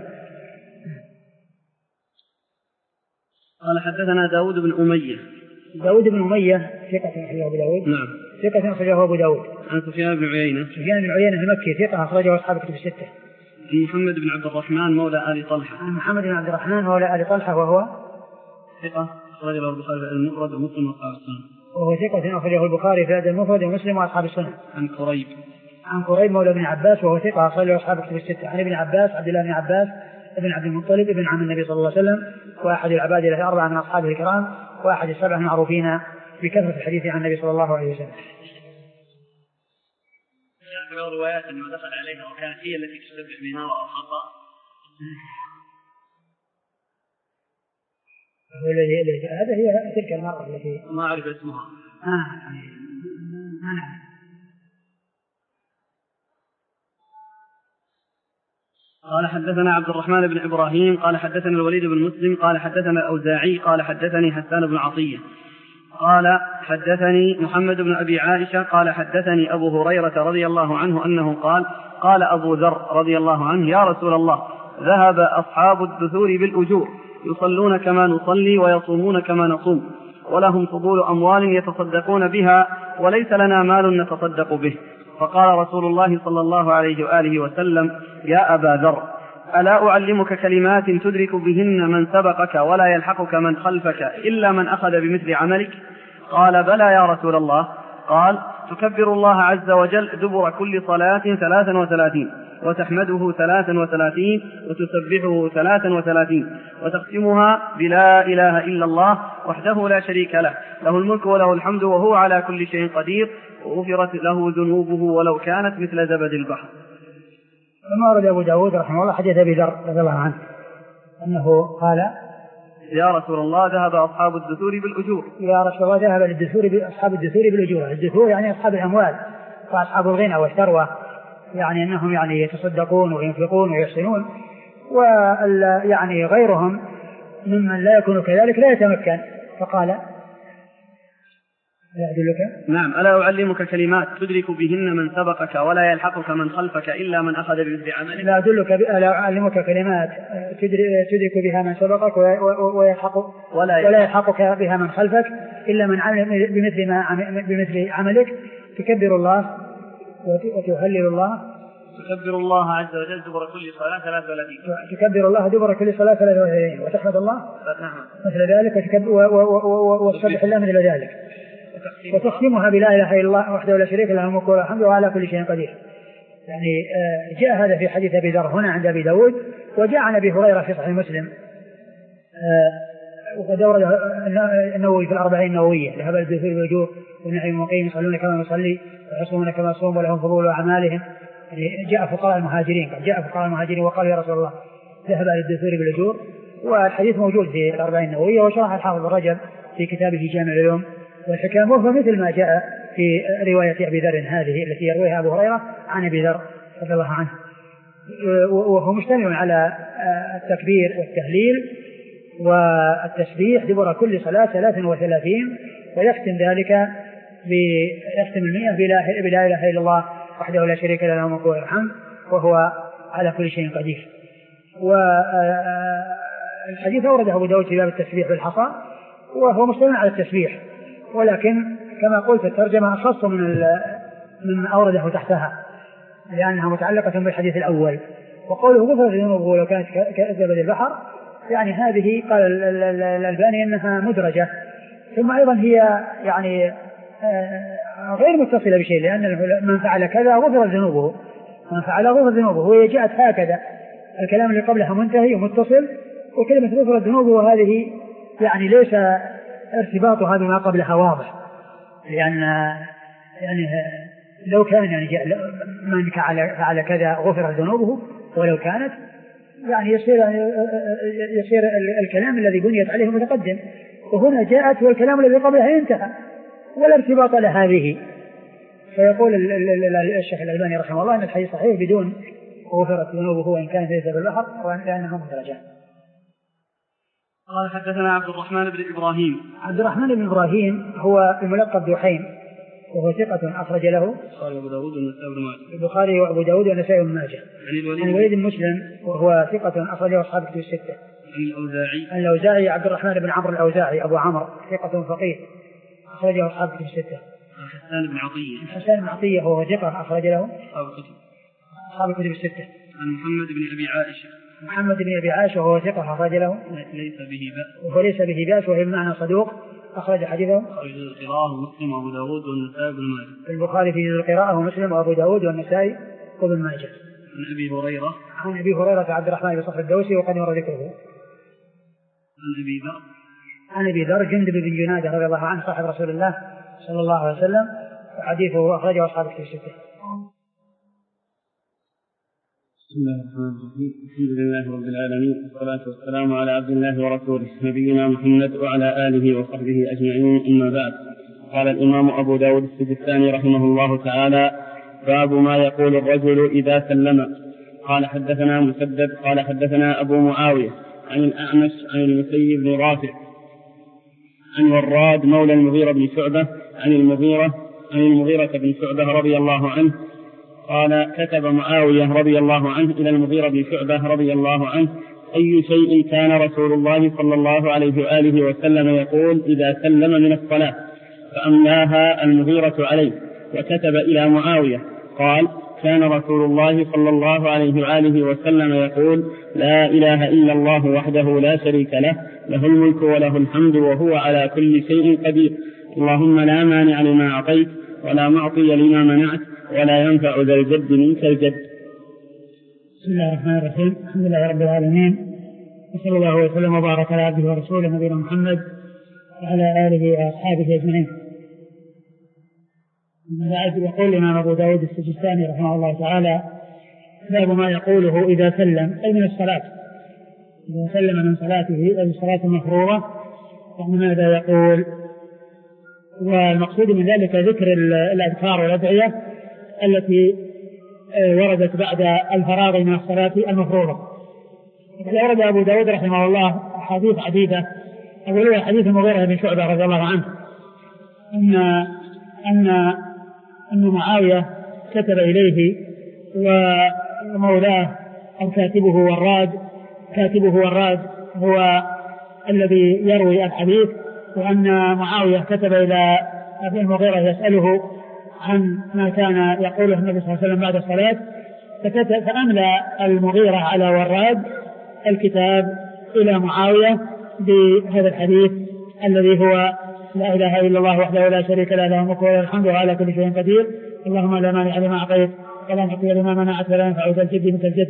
قال حدثنا داود بن أمية. داود بن أمية ثقة أخرجه أبو داود. نعم. ثقة أخرجه أبو داود. عن سفيان بن عيينة. سفيان بن عيينة المكي ثقة أخرجه أصحاب الكتب الستة. محمد بن عبد الرحمن مولى آل طلحة. محمد بن عبد الرحمن مولى آل طلحة وهو ثقة أخرجه البخاري في المفرد ومسلم وأصحاب السنن. وهو ثقة أخرجه البخاري في المفرد ومسلم وأصحاب السنن. عن كريب. عن كريب مولى ابن عباس وهو ثقة أخرجه أصحاب الكتب الستة. عن ابن عباس عبد الله بن عباس ابن عبد المطلب ابن عم النبي صلى الله عليه وسلم، وأحد العباد الأربعة من أصحابه الكرام، وأحد السبعة المعروفين بكثرة الحديث عن النبي صلى الله عليه وسلم. له روايات أنه دخل عليها وكانت هي التي تسبح بنار أو خطأ. هذا هي تلك المرأة التي ما أعرف اسمها. آه ما نعرف. قال حدثنا عبد الرحمن بن إبراهيم قال حدثنا الوليد بن مسلم قال حدثنا الأوزاعي قال حدثني حسان بن عطية قال حدثني محمد بن أبي عائشة قال حدثني أبو هريرة رضي الله عنه أنه قال قال أبو ذر رضي الله عنه يا رسول الله ذهب أصحاب الدثور بالأجور يصلون كما نصلي ويصومون كما نصوم ولهم فضول أموال يتصدقون بها وليس لنا مال نتصدق به. فقال رسول الله صلى الله عليه وآله وسلم يا أبا ذر ألا أعلمك كلمات تدرك بهن من سبقك ولا يلحقك من خلفك إلا من أخذ بمثل عملك؟ قال بلى يا رسول الله. قال تكبر الله عز وجل دبر كل صلاة ثلاثا وثلاثين، وتحمده ثلاثا وثلاثين، وتسبحه ثلاثا وثلاثين، وتختمها بلا إله إلا الله وحده لا شريك له، له الملك وله الحمد وهو على كل شيء قدير، وغفرت له ذنوبه ولو كانت مثل زبد البحر. ثم ورد أبو داود رحمه الله حديث أبي ذر رضي الله عنه أنه قال يا رسول الله ذهب أصحاب الدثور بالأجور. يا رسول الله ذهب الدثور أصحاب الدثور بالأجور. الدثور يعني أصحاب الأموال وأصحاب الغنى والثروة، يعني أنهم يعني يتصدقون وينفقون ويحسنون، ويعني غيرهم ممن لا يكون كذلك لا يتمكن. فقال لا أدلك؟ نعم. ألا أعلمك كلمات تدرك بهن من سبقك ولا يلحقك من خلفك إلا من أخذ بمثل عملك؟ لا أدلك ألا أعلمك كلمات تدرك بها من سبقك ويلحق ولا يلحقك بها من خلفك إلا من عمل بمثل ما بمثل عملك. تكبر الله وتهلل الله. تكبر الله عز وجل دبر كل صلاة ثلاث وثلاثين. تكبر الله دبر كل صلاة ثلاث وثلاثين، وتحمد الله مثل ذلك، وتسبح الله مثل ذلك، وتختمها بلا إله إلا الله وحده لا شريك له الملك وله الحمد وعلى كل شيء قدير. يعني جاء هذا في حديث أبي ذر هنا عند أبي داود، وجاء عن أبي هريرة في صحيح مسلم، وقد أورد النووي في الأربعين النووية ذهب الدثور بالأجور والنعيم المقيم يصلون كما يصلي ويصومون كما يصوم ولهم فضول أعمالهم. يعني جاء فقراء المهاجرين، قد جاء فقراء المهاجرين وقال يا رسول الله ذهب الدثور بالأجور. والحديث موجود في الأربعين النووية، وشرح الحافظ رجب في كتابه جامع العلوم والحكام، وهو مثل ما جاء في رواية أبي ذر هذه التي يرويها أبو هريرة عن أبي ذر رضي الله عنه، وهو مشتمل على التكبير والتهليل والتسبيح دبر كل صلاة ثلاث وثلاثين، ويختم ذلك بيختم المئة بلا إله إلا الله وحده لا شريك له الملك وله الحمد وهو على كل شيء قدير. والحديث أورده أبو داود في باب التسبيح بالحصى، وهو مشتمل على التسبيح، ولكن كما قلت الترجمة أخص من من أورده تحتها لأنها متعلقة بالحديث الأول. وقوله غفرت ذنوبه ولو كانت كزبد البحر، يعني هذه قال الألباني أنها مدرجة، ثم أيضا هي يعني غير متصلة بشيء، لأن من فعل كذا غفرت ذنوبه، من فعل غفرت ذنوبه، وهي جاءت هكذا، الكلام اللي قبلها منتهي ومتصل، وكلمة غفرت ذنوبه هذه يعني ليس ارتباطها بما قبلها واضح، لأن يعني لو كان يعني من فعل كذا غفرت ذنوبه ولو كانت، يعني يصير يصير الكلام الذي بنيت عليه متقدم، وهنا جاءت والكلام الذي قبلها انتهى ولا ارتباط لهذه. فيقول الشيخ الألباني رحمه الله أن الحديث صحيح بدون غفرت ذنوبه وإن كانت ليس بالبحر، لأنها مدرجة. قال حدثنا عبد الرحمن بن إبراهيم. عبد الرحمن بن إبراهيم هو الملقب دحيم، وهو ثقة أخرج له البخاري وأبو داود والنسائي وابن ماجه. عن الوليد بن مسلم وهو ثقة أخرجه أصحاب الكتب الستة. عن الأوزاعي. عن الأوزاعي عبد الرحمن بن عمرو الأوزاعي أبو عمرو ثقة فقيه أخرجه أصحاب الكتب الستة. عن حسان بن عطية. عن حسان بن عطية وهو ثقة أخرج له أصحاب الكتب الستة. عن محمد بن أبي عائشة. محمد بن أبي عائشة وهو ثقة أخرج له ليس به بأس. وهو ليس به بأس، وهو بمعنى صدوق أخرج حديثه. أخرج القراءة ومسلم وأبو داود والنسائي وابن ماجه. البخاري في القراءة ومسلم وأبو داود والنسائي وابن ماجه. عن أبي هريرة. عن أبي هريرة عبد الرحمن بن صخر الدوسي وقد مر ذكره. عن أبي ذر. عن أبي ذر جندب بن جنادة رضي الله عنه صاحب رسول الله صلى الله عليه وسلم، حديثه أخرجه أصحاب الكتب الستة. بسم الله الرحمن الرحيم. الحمد لله رب العالمين، والصلاة والسلام على عبد الله ورسوله نبينا محمد وعلى آله وصحبه أجمعين، أما بعد. قال الإمام أبو داود السجستاني رحمه الله تعالى: باب ما يقول الرجل إذا سلم. قال حدثنا مسدد قال حدثنا أبو معاوية عن الأعمش عن المسيب بن رافع عن وراد مولى المغيرة بن شعبة عن المغيرة عن المغيرة بن شعبة رضي الله عنه قال: كتب معاوية رضي الله عنه إلى المغيرة بن شعبة رضي الله عنه: أي شيء كان رسول الله صلى الله عليه وآله وسلم يقول إذا سلم من الصلاة؟ فأملاها المغيرة عليه، وكتب إلى معاوية قال: كان رسول الله صلى الله عليه وآله وسلم يقول: لا إله إلا الله وحده لا شريك له، له الملك وله الحمد وهو على كل شيء قدير، اللهم لا مانع لما أعطيت ولا معطي لما منعت ولا ينفع ذا الجد منك الجد. بسم الله الرحمن الرحيم. الحمد لله رب العالمين، وصلى الله وسلم وبارك على عبده ورسوله نبينا محمد وعلى آله وأصحابه أجمعين. بعد يقول الإمام أبو داود السجستاني رحمه الله تعالى: باب ما يقوله إذا سلم، أي من الصلاة، إذا سلم من صلاته أي الصلاة المفروضة فماذا يقول. والمقصود من ذلك ذكر الأذكار والأدعية التي وردت بعد الفراغ من الصلاة المفروضة. وقد أورد أبو داود رحمه الله حديث عديدة، أولها حديث المغيرة بن شعبة رضي الله عنه أن أن أن معاوية كتب إليه ومولاه أو كاتبه وراد، كاتبه وراد هو الذي يروي الحديث، وأن معاوية كتب إلى أبي المغيرة يسأله عن ما كان يقوله النبي صلى الله عليه وسلم بعد الصلاة، فأملى المغيرة على وراد الكتاب إلى معاوية بهذا الحديث الذي هو: لا إله إلا الله وحده لا شريك له، له الملك وله الحمد وعلى كل شيء قدير، اللهم لا مانع لما أعطيت ولا معطي لما منعت ولا ينفع ذا الجد منك الجد.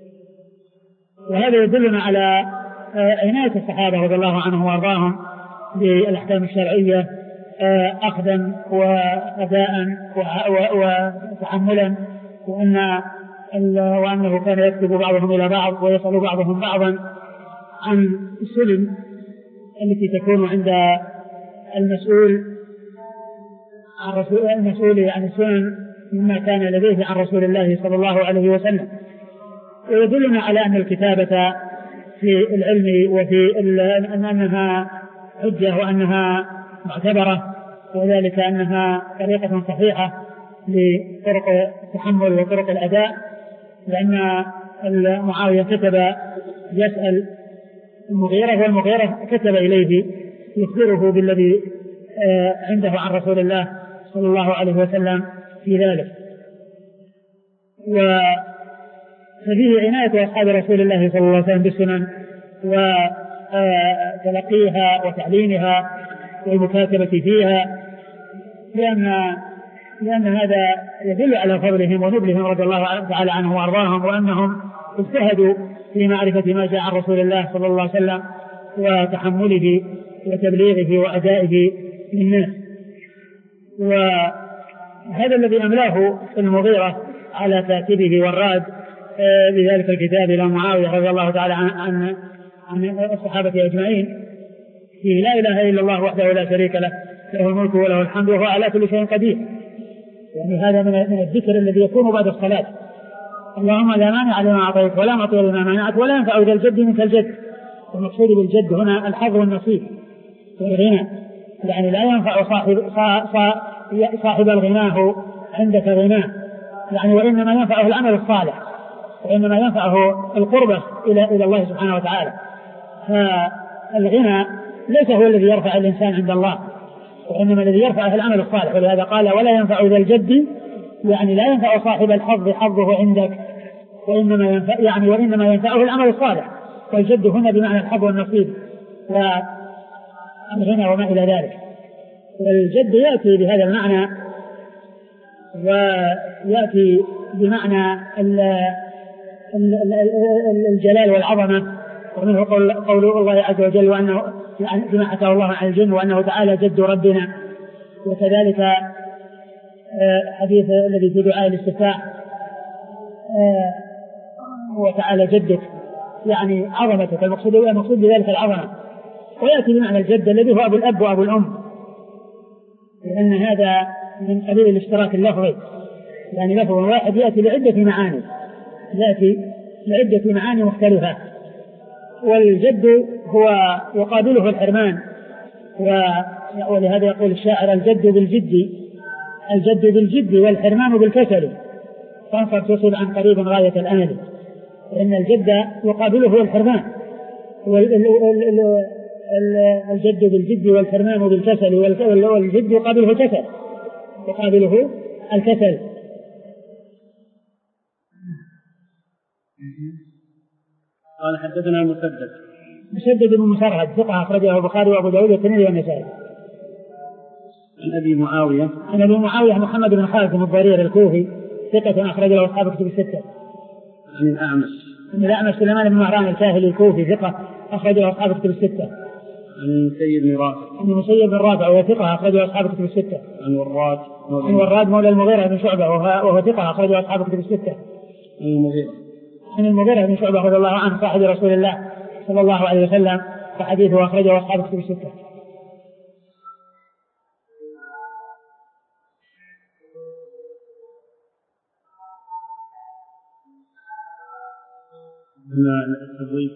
وهذا يدلنا على عناية الصحابة رضي الله عنهم وأرضاهم بالأحكام الشرعية أخذا وأداء وتحملا، وأن وأنه كان يكتب بعضهم إلى بعض ويسأل بعضهم بعضا عن السلم التي تكون عند المسؤول عن رسول المسؤول عن السنن مما كان لديه عن رسول الله صلى الله عليه وسلم. ويدلنا على أن الكتابة في العلم وفي أنها حجة وأنها معتبرة، وذلك أنها طريقة صحيحة لطرق التحمل وطرق الأداء، لأن معاوية كتب يسأل المغيرة والمغيرة كتب إليه يخبره بالذي عنده عن رسول الله صلى الله عليه وسلم في ذلك. وفيه عناية أصحاب رسول الله صلى الله عليه وسلم بالسنن وتلقيها وتعليمها والمكاتبة فيها، لأن لأن هذا يدل على فضلهم ونبلهم رضي الله تعالى عنهم وأرضاهم، وأنهم اجتهدوا في معرفة ما جاء عن رسول الله صلى الله عليه وسلم وتحمله وتبليغه وأدائه للناس. وهذا الذي أملاه المغيرة على كاتبه وراد بذلك الكتاب إلى معاوية رضي الله تعالى عن عن الصحابة أجمعين في: لا إله إلا الله وحده لا شريك له، له الملك وله الحمد وهو على كل شيء قدير. يعني هذا من الذكر الذي يكون بعد الصلاة: اللهم لا مانع لما أعطيت ولا معطي لما منعت ولا ينفع ذا الجد منك الجد. والمقصود بالجد هنا الحظ والنصيب والغنى، يعني لا ينفع صاحب صاحب الغناه عندك غناه، يعني وإنما ينفعه العمل الصالح، وإنما ينفعه القربة إلى إلى الله سبحانه وتعالى. فالغنى ليس هو الذي يرفع الإنسان عند الله، وإنما الذي يرفعه العمل الصالح. ولهذا قال: ولا ينفع ذا الجد، يعني لا ينفع صاحب الحظ حظه عندك، وإنما ينفع يعني وإنما ينفعه العمل الصالح. والجد هنا بمعنى الحظ والنصيب والغنى وما إلى ذلك. والجد يأتي بهذا المعنى، ويأتي بمعنى الجلال والعظمة، ومنه قول الله عز وجل وأنه بما حكى الله عن الجن وأنه تعالى جد ربنا. وكذلك حديث الذي في دعاء الاستفتاح: وتعالى جدك، يعني عظمتك. المقصود المقصود بذلك العظمة. ويأتي بمعنى الجد الذي هو أبو الأب وأبو الأم، لأن هذا من قبيل الاشتراك اللفظي، يعني لفظ واحد يأتي لعدة معاني، يأتي لعدة معاني مختلفة. والجد هو يقابله الحرمان، ولهذا يقول الشاعر: الجد بالجد، الجد بالجد والحرمان بالكسل، فانصر تصل عن قريب غاية الأمل. لأن الجد يقابله الحرمان، والجد بالجد والحرمان بالكسل، والجد يقابله الكسل يقابله الكسل. قال: حدثنا مسدد مسدد بن مسرهد ثقة أخرجه البخاري وأبو داود والترمذي والنسائي. عن أبي معاوية عن أبي معاوية محمد بن خالد بن الضرير الكوفي ثقة أخرج له أصحاب كتب الستة. عن الأعمش عن الأعمش سليمان بن مهران الكاهلي الكوفي ثقة أخرج له أصحاب كتب الستة. عن المسيب بن رافع عن المسيب بن رافع وهو ثقة أخرج له أصحاب كتب الستة. عن وراد عن وراد مولى المغيرة بن شعبة وهو ثقة أخرج له أصحاب كتب الستة. عن المغيرة عن المغيرة بن شعبة رضي الله عنه صاحب رسول الله صلى الله عليه وسلم فحديثه أخرجه أصحاب كتب الستة. التضويف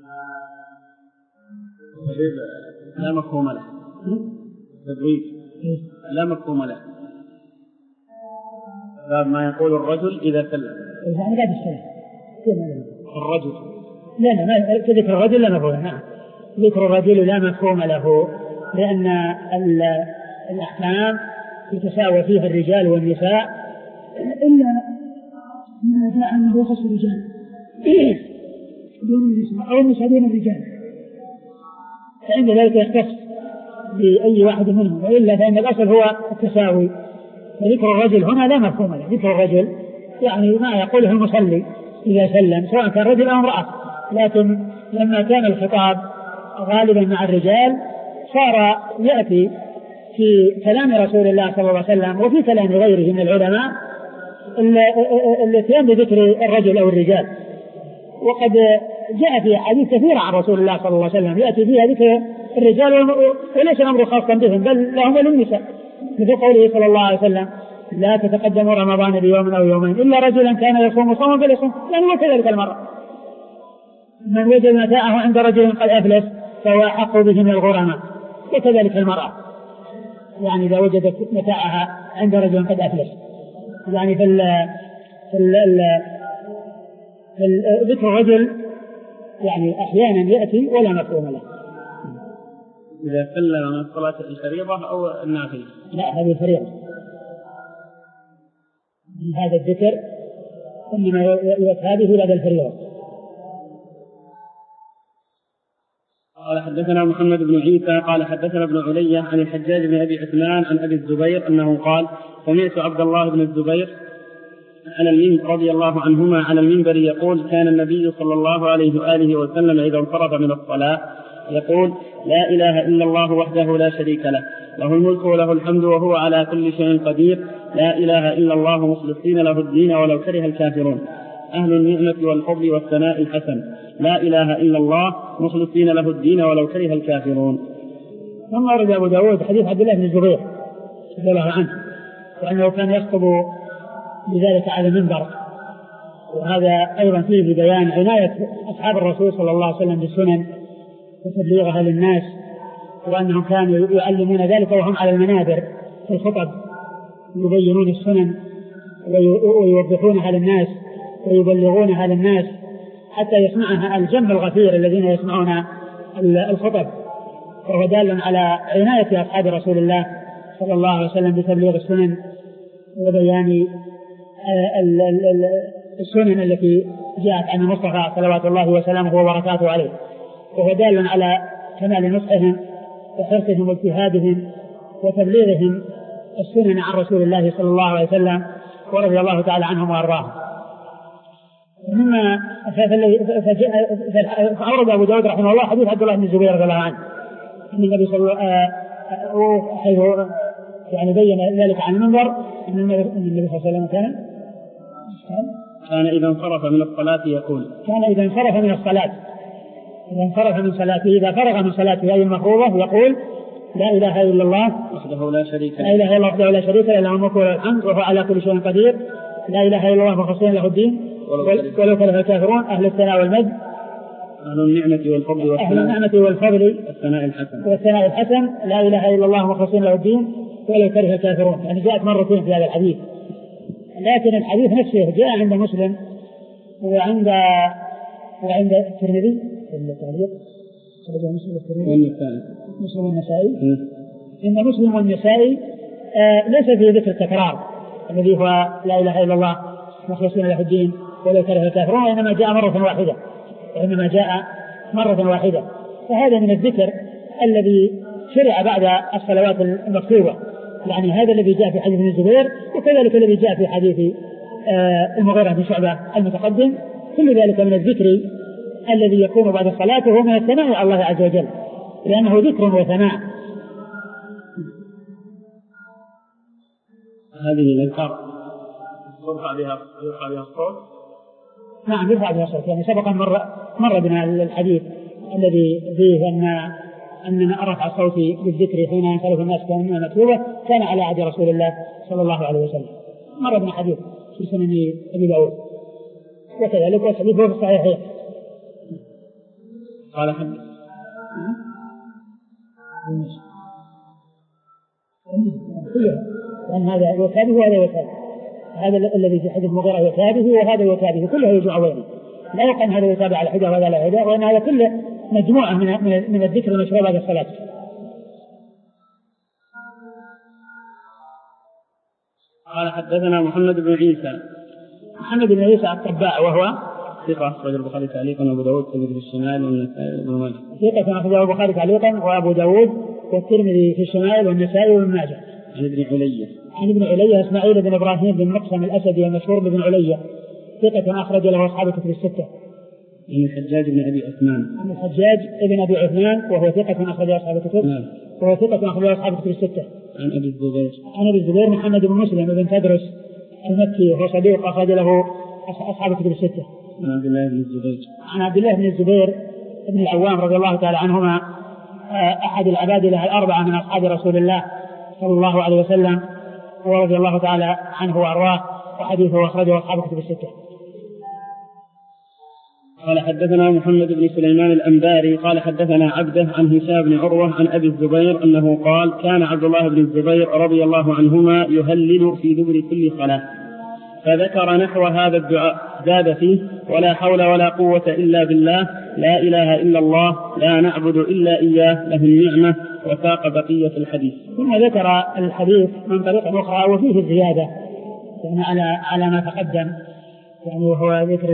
لا مفهوم له. التضويف لا مفهوم له. باب ما يقول الرجل إذا سلم. يعني بعد السلام. الرجل. لا لا ما ذكر الرجل لا مفهوم. نعم. ذكر الرجل لا مفهوم له لأن الأحكام يتساوى فيها الرجال والنساء إلا ما جاء من يخص الرجال دون النساء أو النساء دون الرجال فعند ذلك يختص بأي واحد منهم وإلا فإن الأصل هو التساوي. فذكر الرجل هنا لا مفهوم له. ذكر الرجل يعني ما يقوله المصلي إذا سلم سواء كان رجل أو امرأة لكن لما كان الخطاب غالبا مع الرجال صار يأتي في كلام رسول الله صلى الله عليه وسلم وفي كلام غيره من العلماء الاتيان بذكر الرجل أو الرجال. وقد جاء في حديث كثيرة عن رسول الله صلى الله عليه وسلم يأتي فيها ذكر الرجال وليس الأمر خاصا بهم بل لهم وللنساء مثل قوله صلى الله عليه وسلم لا تتقدموا رمضان بيوم أو يومين إلا رجلا كان يصوم صوما فليصوم يعني وكذلك المرأة من وجد متاعه عند رجل قد أفلس فهو أحق به من الغرماء وكذلك المرأة يعني إذا وجدت متاعها عند رجل قد أفلس يعني في ال في ال في ذكر الرجل يعني أحيانا يأتي ولا مفهوم له. إذا سلم من الصلاة الفريضة أو النافلة. لا هذه الفريضة. هذا الذكر إنما يؤتى به لدى الفريضة. قال حدثنا محمد بن عيسى قال حدثنا ابن علية عن الحجاج بن أبي عثمان عن أبي الزبير أنه قال سمعت عبد الله بن الزبير على المنبر رضي الله عنهما على المنبر يقول كان النبي صلى الله عليه وآله وسلم إذا انصرف من الصلاة يقول لا إله إلا الله وحده لا شريك له له الملك وله الحمد وهو على كل شيء قدير لا إله إلا الله مخلصين له الدين ولو كره الكافرون أهل النعمة والفضل والثناء الحسن لا إله إلا الله مخلصين له الدين ولو كره الكافرون. ثم ورد أبو داود حديث عبد الله بن الزبير رضي الله عنه وأنه كان يخطب بذلك على المنبر وهذا أيضا فيه بيان عناية أصحاب الرسول صلى الله عليه وسلم بالسنن وتبليغها للناس وأنهم كانوا يعلمون ذلك وهم على المنابر في الخطب يبينون السنن ويوضحونها للناس ويبلغونها للناس حتى يسمعها الجم الغفير الذين يسمعون الخطب. وهو دال على عناية أصحاب رسول الله صلى الله عليه وسلم بتبليغ السنن وبيان السنن التي جاءت عن المصطفى صلوات الله وسلامه وبركاته عليه. وهو دال على كمال نصحهم وحرصهم واجتهادهم وتبليغهم السنن عن رسول الله صلى الله عليه وسلم ورضي الله تعالى عنهم وارضاهم. مما فأورد أبو داود رحمه الله حديث عبد الله بن الزبير رضي الله عنه أن النبي صلى الله عليه وسلم يعني بين ذلك عن المنبر أن النبي صلى الله عليه وسلم كان كان إذا انصرف من الصلاة يقول كان إذا انصرف من الصلاة إذا انصرف من صلاته إذا فرغ من صلاته هذه المفروضة يقول لا إله إلا الله وحده لا شريك له لا إله إلا الله وحده لا شريك له له الملك وله الحمد وهو على كل شيء قدير لا إله إلا الله مخلصين له الدين ولو كره الكافرون أهل الثناء والمجد أهل النعمة والفضل والثناء أهل النعمة والفضل والثناء الحسن والثناء الحسن لا إله إلا الله مخلصين له الدين ولو كره الكافرون. يعني جاءت مرتين في هذا الحديث لكن الحديث نفسه جاء عند مسلم وعند وعند الترمذي في التعليق خرجه مسلم والترمذي مسلم والنسائي عند مسلم والنسائي آه ليس فيه ذكر التكرار الذي هو لا إله إلا الله مخلصين له الدين ولو كره الكافرون وإنما جاء مرة واحدة وإنما جاء مرة واحدة. فهذا من الذكر الذي شرع بعد الصلوات المكتوبة يعني هذا الذي جاء في حديث ابن الزبير وكذلك الذي جاء في حديث آه المغيرة بن شعبة المتقدم، كل ذلك من الذكر الذي يكون بعد الصلاة وهو من الثناء على الله عز وجل، لأنه ذكر وثناء. هذه الأذكار يرفع بها يرفع بها الصوت؟ نعم يرفع بها الصوت، يعني سبق مر مر بنا الحديث الذي فيه أن أن رفع صوتي بالذكر حين ينصرف الناس كان مكتوبة كان على عهد رسول الله صلى الله عليه وسلم. مر بنا حديث في سنن أبي داود وكذلك والحديث هو في الصحيحين. قال حدث لأن هذا يكابه وهذا يكابه، هذا الذي في حديث المغيرة يكابه وهذا يكابه، كلها يجمع بينه، لا يقال هذا يتابع على حدة وهذا على حدة، وأن هذا كله مجموعة من من الذكر المشروع بعد الصلاة. قال حدثنا محمد بن عيسى محمد بن عيسى الطباع وهو ثقة أخرج البخاري تعليقا وأبو داود والترمذي في الشمال والنسائي وابن ماجه. ثقة أخرج البخاري تعليقا وأبو داود والترمذي في الشمال والنسائي وابن ماجه. عن ابن علية عن ابن علية إسماعيل بن إبراهيم بن مقسم الأسدي المشهور بن علية، ثقة أخرج له أصحاب الكتب الستة. عن الحجاج بن أبي عثمان عن الحجاج بن أبي عثمان وهو ثقة أخرج له أصحاب الكتب. نعم. وهو ثقة أخرج له أصحاب الكتب الستة. عن أبي الزبير عن أبي الزبير محمد بن مسلم بن تدرس المكي وهو صديق أخرج له أصحاب الكتب الستة. عن عبد الله بن الزبير عن عبد الله بن الزبير بن العوام رضي الله تعالى عنهما أحد العبادلة الأربعة من أصحاب رسول الله صلى الله عليه وسلم ورضي الله تعالى عنه وأرضاه، وحديثه أخرجه أصحاب الكتب الستة. قال حدثنا محمد بن سليمان الأنباري قال حدثنا عبده عن هشام بن عروة عن أبي الزبير أنه قال كان عبد الله بن الزبير رضي الله عنهما يهلل في دبر كل صلاة، فذكر نحو هذا الدعاء زاد فيه ولا حول ولا قوة إلا بالله، لا إله إلا الله، لا نعبد إلا إياه، له النعمة، وساق بقية الحديث. ثم ذكر الحديث من طريق أخرى وفيه الزيادة يعني على على ما تقدم، يعني وهو ذكر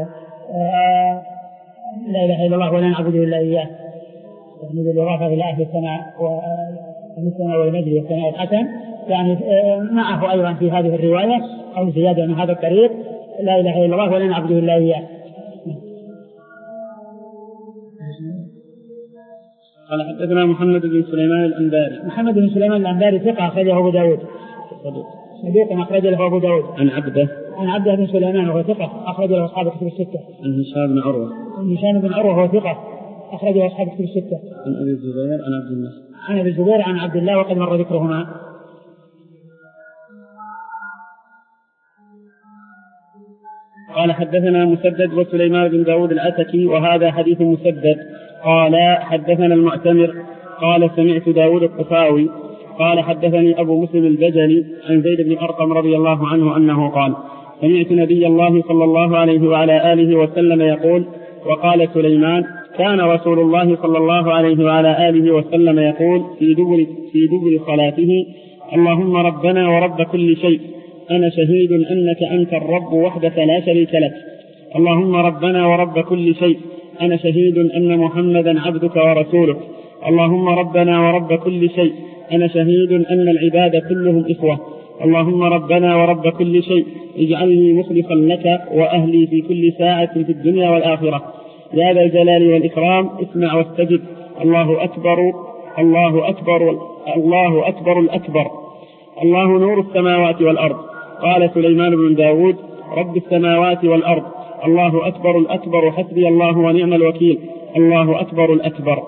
لا إله إلا الله ولا نعبد إلا إياه، يعني بالإضافة إلى أهل السماء والسماء والمجد والثناء الحسن، يعني معه أيضا في هذه الرواية أو زيادة من هذا الطريق لا إله إلا الله ولا نعبد إلا إياه. قال حدثنا محمد بن سليمان الأنباري محمد بن سليمان الأنباري ثقة أخرجه أبو داود صديق أخرج له أبو داود. عن عبده عن عبده بن سليمان وهو ثقة أخرج له أصحاب الكتب الستة. عن هشام بن عروة عن هشام بن عروة وهو ثقة أخرج له أصحاب الكتب الستة. عن أبي الزبير عن عبد الله عن أبي الزبير عن عبد الله وقد مر ذكرهما. قال حدثنا مسدد وسليمان بن داود العتكي وهذا حديث مسدد قال حدثنا المعتمر قال سمعت داود الطفاوي قال حدثني أبو مسلم البجلي عن زيد بن أرقم رضي الله عنه أنه قال سمعت نبي الله صلى الله عليه وعلى آله وسلم يقول وقال سليمان كان رسول الله صلى الله عليه وعلى آله وسلم يقول في دبر, في دبر صلاته اللهم ربنا ورب كل شيء أنا شهيد أنك أنت الرب وحدك لا شريك لك، اللهم ربنا ورب كل شيء أنا شهيد أن محمدا عبدك ورسولك، اللهم ربنا ورب كل شيء أنا شهيد أن العباد كلهم إخوة، اللهم ربنا ورب كل شيء اجعلني مخلصا لك وأهلي في كل ساعة في الدنيا والآخرة، يا ذا الجلال والإكرام اسمع واستجب، الله أكبر الله أكبر الله أكبر الأكبر، الله نور السماوات والأرض. قال سليمان بن داود رب السماوات والأرض، الله أكبر الأكبر حسبي الله ونعم الوكيل، الله أكبر الأكبر.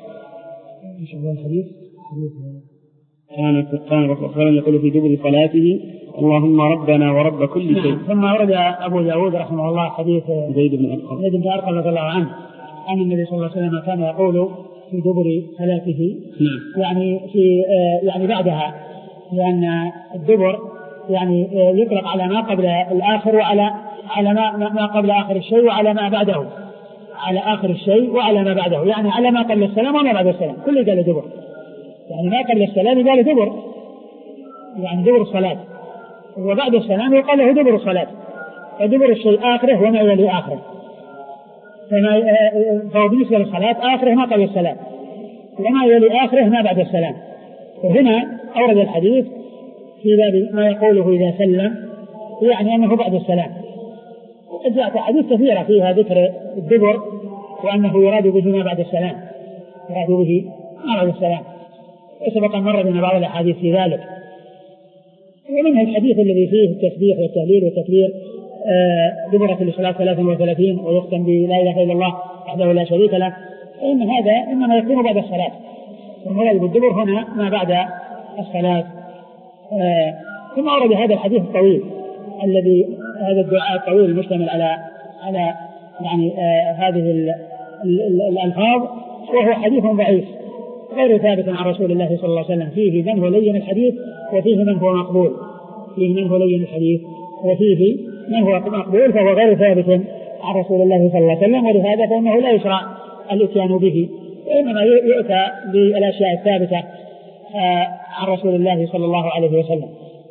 كان الفقهاء والفقهاء يقول في دبر صلاته اللهم ربنا ورب كل شيء. ثم ورد أبو داود رحمه الله حديث زيد بن أرقم زيد بن أرقم رضي الله عنه أن النبي صلى الله عليه وسلم كان يقول في دبر صلاته يعني في يعني بعدها، لأن الدبر يعني يطلق على ما قبل الآخر وعلى على ما ما قبل آخر الشيء وعلى ما بعده، على آخر الشيء وعلى ما بعده، يعني على ما قبل السلام وما بعد السلام كل قال دبر، يعني ما قبل السلام قال دبر يعني دبر الصلاة، وبعد السلام يقال له دبر الصلاة، فدبر الشيء آخره وما يلي آخره، فما فهو بالنسبة للصلاة آخره ما قبل السلام وما يلي آخره ما بعد السلام، وهنا أورد الحديث في باب ما يقوله إذا سلم، يعني أنه بعد السلام. وقد جاءت أحاديث كثيرة فيها ذكر الدبر وأنه يراد به ما بعد السلام، يراد به ما بعد السلام، وسبق أن مر بنا بعض الأحاديث في ذلك. ومنها الحديث الذي فيه التسبيح والتهليل والتكبير دبرة الصلاة ثلاث وثلاثين ويختم بلا إله إلا الله وحده لا شريك له، فإن هذا إنما يكون بعد الصلاة، والمراد بالدبر هنا ما بعد الصلاة. ثم أورد هذا الحديث الطويل الذي هذا الدعاء الطويل المشتمل على على يعني آه هذه ال ال الألفاظ، وهو حديث ضعيف غير ثابت عن رسول الله صلى الله عليه وسلم، فيه من هو لين الحديث وفيه من هو مقبول، فيه من هو لين الحديث وفيه من هو مقبول، فهو غير ثابت عن رسول الله صلى الله عليه وسلم، ولهذا فإنه لا يشرع الاتيان به، وإنما يؤتى بالأشياء الثابتة آه عن رسول الله صلى الله عليه وسلم.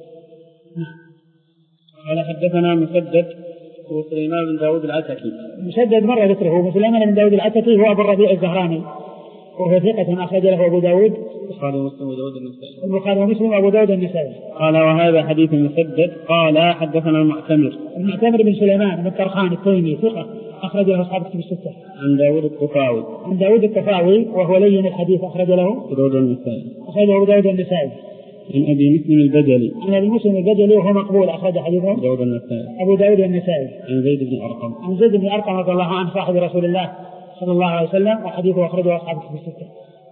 قال حدثنا مسدد وسليمان بن داود العتكي. مسدد مر ذكره، وسليمان بن داود العتكي هو أبو الربيع الزهراني، وهو ثقة أخرج له أبو داود البخاري ومسلم وأبو داود النسائي. البخاري ومسلم وأبو داود النسائي. قال وهذا حديث مسدد. قال حدثنا المعتمر. المعتمر بن سليمان بن طرخان التيمي ثقة أخرج له أصحاب الكتب الستة. عن داود الطفاوي. عن داود الطفاوي وهو لين الحديث أخرج له أبو داود النسائي. أخرجه أبو داود النسائي. عن أبي مسلم البجلي. عن أبي مسلم البجلي وهو مقبول أخرج حديثه أبو داود النسائي. أبو داود النسائي. عن زيد بن أرقم. عن زيد بن أرقم رضي الله عنه صاحب رسول الله صلى الله عليه وسلم، وحديثه أخرجه أصحاب الكتب الستة.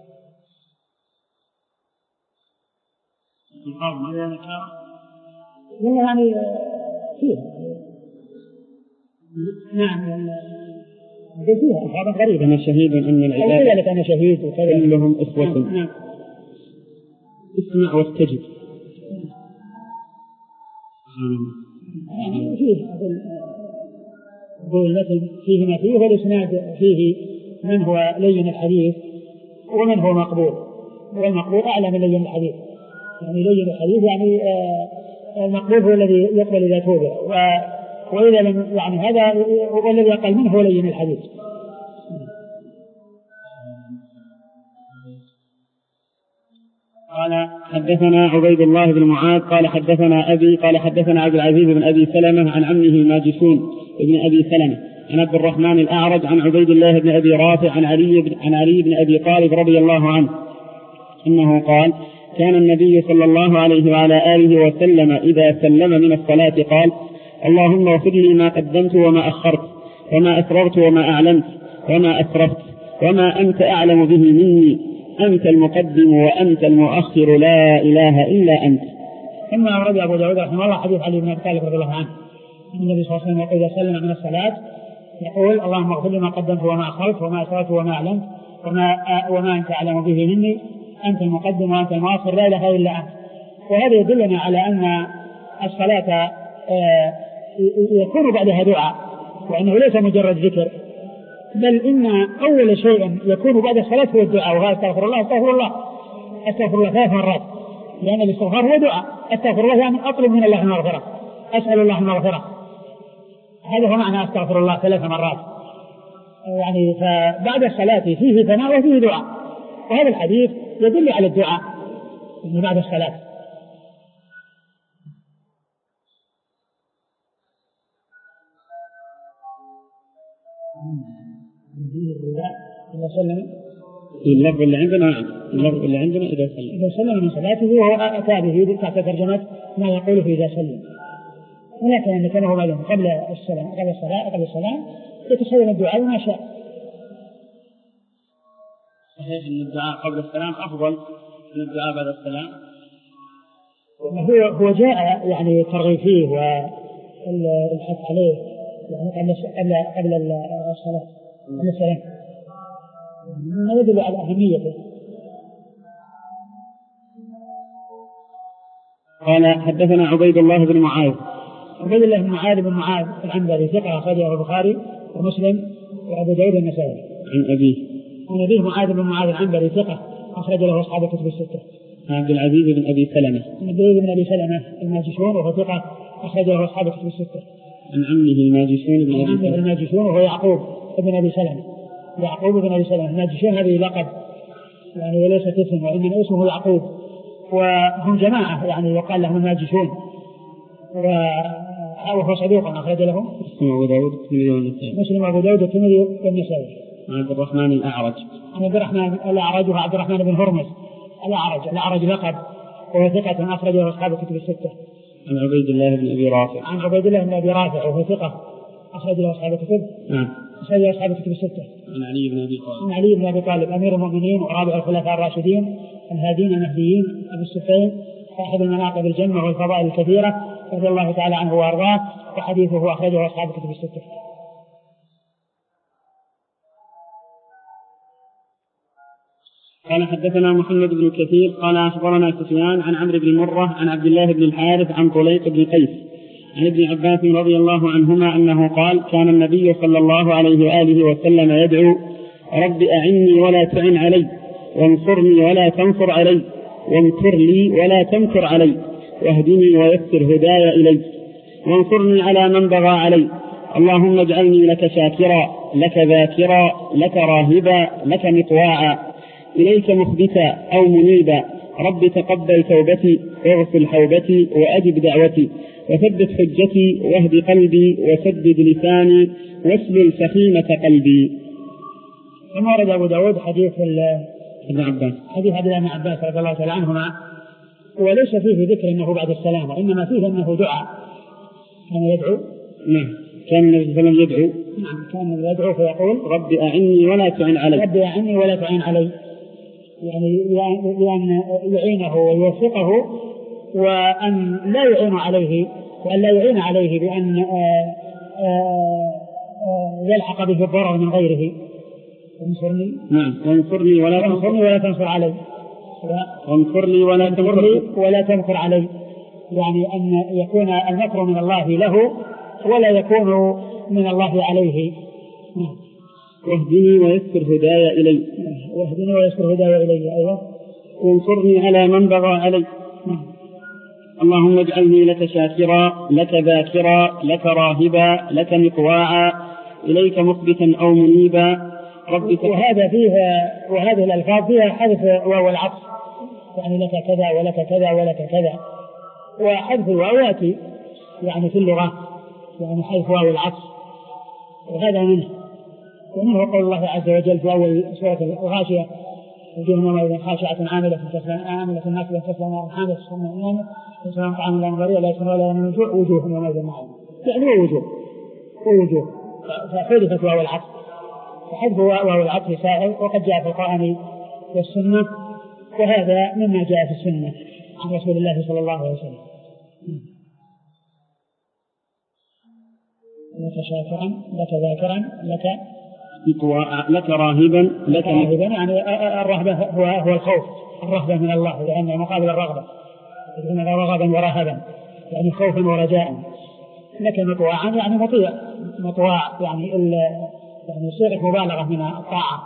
يعني فيها نعم فيها ألفاظ غريبة. أنا شهيد أن العباد أنا شهيد وكذا كلهم إخوة. نعم. اسمع واستجب. يعني فيه أقول مثل فيه ما فيه، والإسناد فيه من هو لين الحديث ومن هو مقبول، والمقبول أعلى من لين الحديث. يعني لين الحديث يعني آه المقبول هو الذي يقبل إذا توبه، وإذا لم يعني هذا والذي أقل منه هو لين الحديث. قال حدثنا عبيد الله بن معاذ قال حدثنا أبي قال حدثنا عبد العزيز بن أبي سلمة عن عمه ماجشون بن أبي سلمة عن عبد الرحمن الأعرج عن عبيد الله بن أبي رافع عن علي بن, عن علي بن أبي طالب رضي الله عنه أنه قال كان النبي صلى الله عليه وعلى آله وسلم إذا سلم من الصلاة قال اللهم اغفر لي ما قدمت وما أخرت وما أسررت وما أعلنت وما أسرفت وما أنت أعلم به مني أنت المقدم وأنت المؤخر لا إله إلا أنت. ثم أورد أبو داود رحمه الله حديث علي بن أبي طالب رضي الله عنه أن النبي صلى الله عليه وسلم يقول إذا سلم من الصلاة يقول اللهم اغفر لي ما قدمت وما أخرت وما أسررت وما أعلنت وما, وما أنت أعلم به مني أنت المقدم وأنت المؤخر لا إله إلا أنت. وهذا يدلنا على أن الصلاة يكون بعدها دعاء، وأنه ليس مجرد ذكر، بل إن أول شيء يكون بعد الصلاة هو الدعاء، وهذا استغفر الله استغفر الله استغفر الله ثلاث مرات، لأن الاستغفار هو دعاء. استغفر الله يعني أطلب من الله المغفرة، أسأل الله المغفرة، هذا هو معنى استغفر الله ثلاث مرات. يعني فبعد الصلاة فيه ثناء وفيه دعاء، وهذا الحديث يدل على الدعاء من بعد الصلاة. إذا سلم اللفظ اللي عندنا اللفظ اللي عندنا إذا سلم إذا سلم من صلاته وهو أتى به تحت ترجمة ما يقول في إذا سلم، ولكن أن كان هو معلوم قبل السلام قبل الصلاة قبل السلام يتسلم الدعاء ما شاء. صحيح أن الدعاء قبل السلام أفضل من الدعاء بعد السلام. هو هو جاء يعني الترغيب فيه والحث عليه يعني قبل قبل قبل الصلاة قبل السلام، ما يدل على أهميته. قال حدثنا عبيد الله بن معاذ. عبيد الله بن معاذ بن معاذ العنبري ثقة أخرجه البخاري ومسلم وأبو داود النسائي. عن أبيه عن أبيه معاذ بن معاذ العنبري ثقة أخرج له أصحاب الكتب الستة. عن عبد العزيز بن أبي سلمة. عن عبد العزيز بن أبي سلمة الماجشون وهو ثقة أخرج له أصحاب الكتب الستة. عن عمه الماجشون بن أبي سلمة. الماجشون وهو يعقوب بن أبي سلمة. يعقوب بن أبي سلمة. الماجشون هذه لقب يعني وليست اسم، وإنما اسمه يعقوب وهم جماعة يعني يقال لهم الناجشون، وهو صدوق أخرج له مسلم وأبو داود الترمذي والنسائي. مسلم وأبو داود الترمذي والنسائي. عن عبد الرحمن الأعرج. عن عبد الرحمن الأعرج وهو عبد الرحمن بن هرمز الأعرج. الأعرج لقب وهو ثقة أخرج له أصحاب الكتب الستة. عن عبيد الله بن أبي رافع. عن عبيد الله بن أبي رافع وهو ثقة أخرج له أصحاب الكتب. نعم. أخرج له أصحاب الكتب الستة. عن علي بن أبي طالب. عن علي بن أبي طالب أمير المؤمنين ورابع الخلفاء الراشدين الهادين المهديين أبو السفين صاحب المناقب الجمة والفضائل الكثيرة رضي الله تعالى عنه وأرضاه، وحديثه أخرجه أصحاب الكتب الستة. قال حدثنا محمد بن كثير قال أخبرنا سفيان عن عمرو بن مرة عن عبد الله بن الحارث عن طليق بن قيس عن ابن عباس رضي الله عنهما أنه قال كان النبي صلى الله عليه وآله وسلم يدعو رب أعني ولا تعن علي، وانصرني ولا تنصر علي، وامكر لي ولا تمكر علي، واهدني ويسر هداي إلي، وانصرني على من بغى علي، اللهم اجعلني لك شاكرا لك ذاكرا لك راهبا لك مطواعا، إليك مخبتا أو منيبا، رب تقبل توبتي واغفر حوبتي وأجب دعوتي، وثبت حجتي واهد قلبي وسدد لساني واسلل سخيمة قلبي. ثم ورد أبو داود حديث ابن عباس حديث عبد الله بن عباس رضي الله تعالى عنهما، وليس فيه ذكر أنه بعد السلام، وإنما فيه أنه دعاء كان يدعو. نعم كان النبي صلى الله عليه وسلم يدعو. نعم كان يدعو فيقول رب أعني ولا تعن علي. رب أعني ولا تعن علي، يعني لأن يعينه ويوفقه، وأن لا يعين عليه وأن لا يعين عليه بأن يلحق به الضرر من غيره. وانصرني نعم وانصرني ولا تنصر ولا تنصر علي وانصرني ولا تنصر ولا تنصر علي، يعني أن يكون المكر من الله له ولا يكون من الله عليه. واهدني ويسر هدايا إلي واهدني ويسر هدايا إلي أيوة. وانصرني على من بغى علي. اللهم اجعلني لك شاكرا لك ذاكرا لك راهبا لك مطواعا، إليك مخبتا أو منيبا، رب. وهذا فيها وهذه الألفاظ فيها حذف واو العطف، يعني لك كذا ولك كذا ولك كذا، وحذف الواو يأتي يعني في اللغة يعني حذف واو العطف، وهذا منه. ومنه قول الله عز وجل في أول سورة الغاشية وجوه يومئذ خاشعة عاملة عاملة ناصبة تصلى نارا حامية تسقى من حميم ليس لهم طعام إلا من ضريع لا يسمن ولا من جوع وجوه يومئذ ناعمة، يعني ووجوه ووجوه فحذفت واو العطف، فحذف واو العطف سائل وقد جاء في القرآن والسنة، وهذا مما جاء في السنة عن رسول الله صلى الله عليه وسلم. لك شاكرا لك ذاكرا لك لك راهبا لك راهبا، يعني الرهبة هو هو الخوف، الرهبة من الله، لأن مقابل الرغبة إن رغبا ورهبا يعني خوفا ورجاء. لك مطواعا يعني مطيع، مطواع يعني يعني صيغة مبالغة من الطاعة.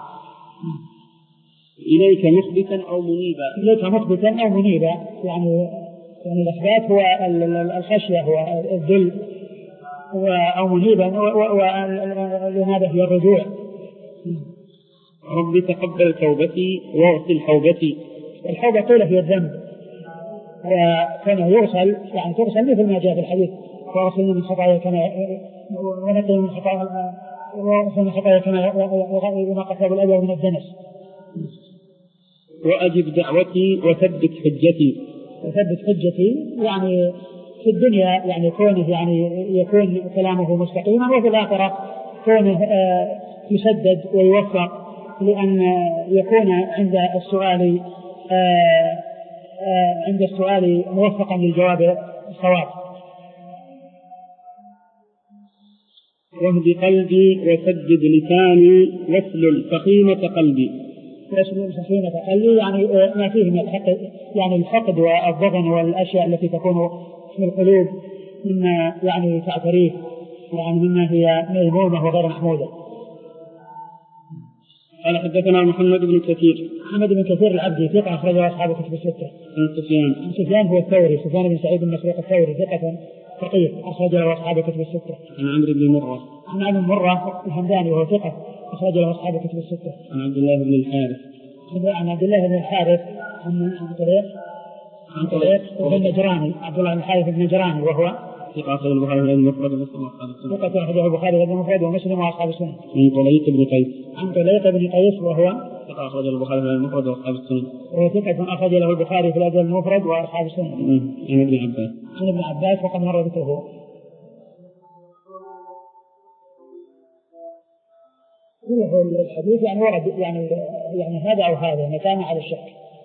إليك مخبتا أو منيبا. إليك مخبتا أو منيبا يعني يعني الإخبات هو الخشية هو الذل، أو منيبا والإنابة هي الرجوع. رب تقبل توبتي واغسل حوبتي. الحوبة طولة في الذنب، وكان يغسل يعني تغسل مثل ما جاء في الحديث واغسل من خطايا كما ونقي من خطايا واغسل من خطايا كما ينقى ثوب الأبيض من الدنس. وأجب دعوتي وثبت حجتي. وثبت حجتي يعني في الدنيا يعني كونه يعني يكون كلامه مستقيما، وفي الآخرة كونه يسدد ويوفق، لأن يكون عند السؤال عند السؤال موفقا للجواب الصواب. واهد قلبي وسدد لساني واسلل سخيمة قلبي. واسلل سخيمة قلبي يعني ما فيه من الحقد، يعني الحقد والضغن والأشياء التي تكون في القلوب مما يعني تعتريه، يعني مما هي مذمومة وغير محمودة. قال حدثنا محمد بن كثير. محمد بن كثير العبدي ثقة أخرجه أصحاب الكتب الستة. عن سفيان. عن سفيان هو الثوري، سفيان بن سعيد بن مسروق الثوري ثقة فقيه أخرجه أصحاب الكتب الستة. عن عمرو بن مرة. عن عمرو بن مرة الهمداني وهو ثقة أخرجه أصحاب الكتب الستة. عن عبد الله بن الحارث. عن عبد الله بن الحارث عن طريق عن طريق النجراني عبد الله بن الحارث النجراني وهو ثقة أخرجه البخاري في المفرد ومسلم وأصحاب السنن. ثقة أخرجه البخاري في المفرد ومسلم وأصحاب السنن. عن طليق بن قيس. عن طليق بن قيس وهو ثقة أخرجه البخاري في المفرد وأصحاب السنن. وهو ثقة أخرج له البخاري في الأدب المفرد وأصحاب السنن. عن ابن عباس. عن ابن عباس وقد مر ذكره. الحديث يعني ورد يعني يعني هذا أو هذا يعني كان على الشك.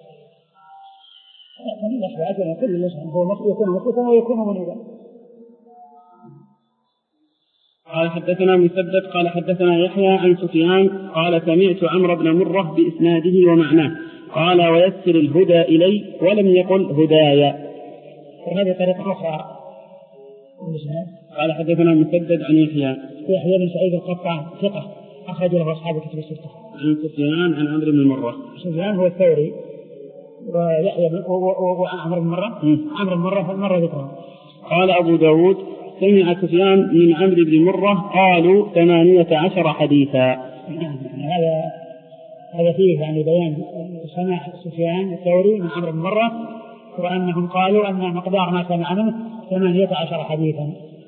لكن الأخبار أن كل الإنسان هو يكون مخلصا ويكون منيبا. قال حدثنا مسدد قال حدثنا يحيى عن سفيان قال سمعت عمرو بن مرة بإسناده ومعناه قال ويسر الهدى إلي ولم يقل هدايا. وهذه طريقة أخرى. قال حدثنا مسدد عن يحيى يحيى بن سعيد القطان ثقة أخرج له أصحاب كتب الستة. عن سفيان عن عمرو بن مرة. سفيان هو الثوري ويحيى وعمرو بن مرة. عمرو بن مرة مرة ذكره. قال أبو داود سمع سفيان من عمرو بن مرة قالوا ثمانية عشر حديثا. هذا هذا فيه يعني بيان سمع سفيان الثوري من عمرو بن مرة وأنهم قالوا أن مقدار ما سمع منه ثمانية عشر حديثا.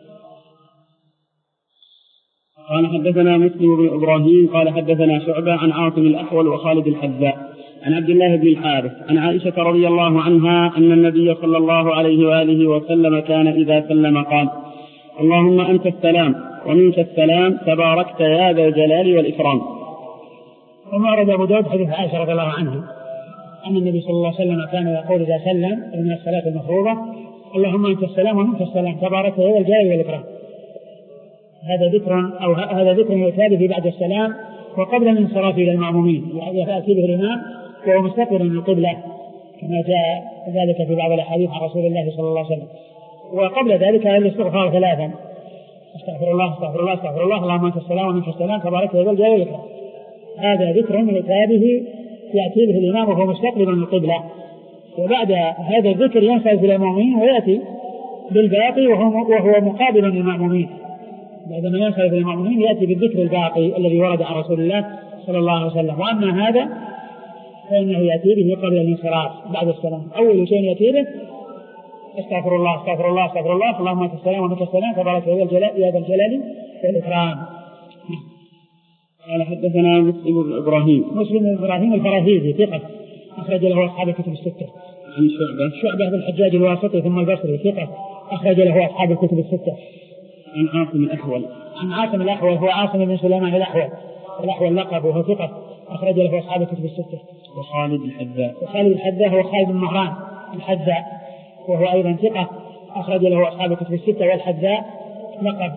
قال حدثنا مسلم بن إبراهيم قال حدثنا شعبة عن عاصم الأحول وخالد الحذاء عن عبد الله بن الحارث عن عائشة رضي الله عنها أن النبي صلى الله عليه وآله وسلم كان إذا سلم قال اللهم أنت السلام ومنك السلام تباركت يا ذا الجلال والإكرام. وما أرد أبو داود حديث عائشة رضي الله عنها أن النبي صلى الله عليه وسلم كان يقول إذا سلم من الصلاة المفروضة اللهم أنت السلام ومنك السلام تباركت يا ذا الجلال والإكرام. هذا ذكر أو هذا ذكر يؤتى به بعد السلام وقبل الانصراف إلى المأمومين يأتي به الإمام وهو مستقبل من القبلة كما جاء ذلك في بعض الأحاديث عن رسول الله صلى الله عليه وسلم. وقبل ذلك الاستغفار ثلاثا استغفر الله استغفر الله استغفر الله اللهم أنت السلام ومنك السلام تبارك يا ذا الجلال والإكرام. هذا ذكر يؤتى به يأتي به الإمام وهو مستقبل من القبلة. وبعد هذا الذكر ينصرف إلى المأمومين ويأتي بالباقي وهو, وهو مقابل للمأمومين. بعدما ينصرف إلى المأمومين يأتي بالذكر الباقي الذي ورد عن رسول الله صلى الله عليه وسلم. وأما هذا فإنه يأتي به قبل الانصراف بعد السلام. أول شيء يأتي به استغفر الله استغفر الله استغفر الله اللهم أنت السلام ومنك السلام تبارك يا ذا الجلال والإكرام. قال حدثنا مسلم بن إبراهيم مسلم بن إبراهيم الفراهيدي ثقة أخرج له أصحاب الكتب الستة. عن شعبة شعبة بن الحجاج الواسطي ثم البصري ثقة أخرج له أصحاب الكتب الستة. عن عاصم الأحول عن عاصم الأحول هو عاصم بن سليمان الأحول الأحول لقب وهو ثقة أخرج له أصحاب الكتب الستة. وخالد الحذاء وخالد الحذاء هو خالد بن مهران الحذاء وهو أيضا ثقة أخرج له أصحاب الكتب الستة. والحذاء لقب.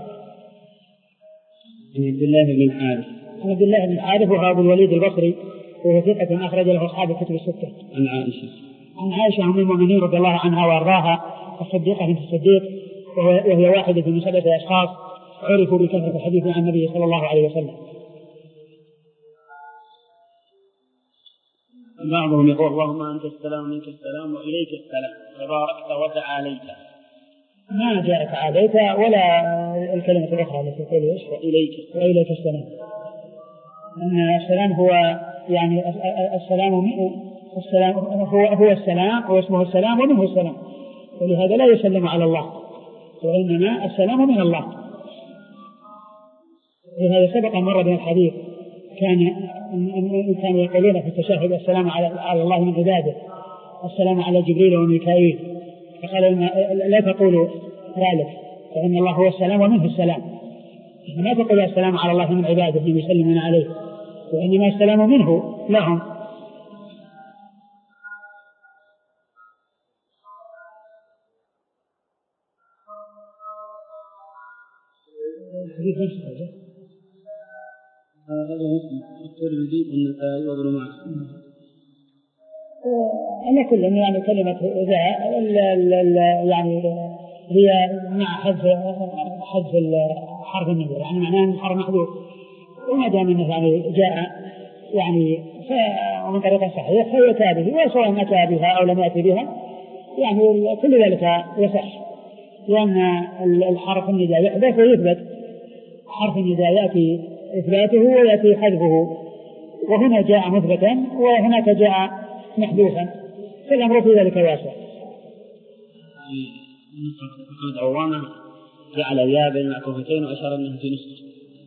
عن عبد الله بن الحارث عن عبد الله بن الحارث وهو أبو الوليد البصري وهو ثقة أخرج له أصحاب الكتب الستة. عن عائشة عن عائشة أم المؤمنين رضي الله عنها وأرضاها الصديقة بنت الصديق وهي واحدة من سبعة أشخاص عرفوا بكثرة الحديث عن النبي صلى الله عليه وسلم. بعضهم يقول اللهم أنت السلام ومنك السلام وإليك السلام تباركت وتعاليت. ما جاء تعاليت ولا الكلمة الأخرى التي تقول إيش وإليك وإليك السلام. أن السلام هو يعني السلام السلام هو هو السلام واسمه السلام ومنه السلام. ولهذا لا يسلم على الله وإنما السلام من الله. لهذا سبق مرة من الحديث كان كانوا يقولون في التشهد السلام على الله من عباده السلام على جبريل وميكائيل فقال لا تقولوا ذلك فإن الله هو السلام ومنه السلام. ما تقول السلام على الله من عباده الذين يسلمون عليه وإنما السلام منه لهم. هذا مسلم الترمذي والنسائي وابن ماجه. أنا كل يعني كلمة ذا يعني هي مع حذف حذف حرف النذر يعني معناه حرف محذوف وما دام أنه يعني جاء يعني ومن طريقة صحيح فيؤتى به وسواء أتى بها أو لم يأتي بها يعني كل ذلك يصح لأن الحرف النداء يحدث ويثبت. حرف النداء يأتي إثباته ويأتي حذفه وهنا جاء مثبتا وهناك جاء محذوفا فالأمر في ذلك واسع. في نسخة محمد عوامة جعل يا بين معطوفتين وأشار أنها في نسخة.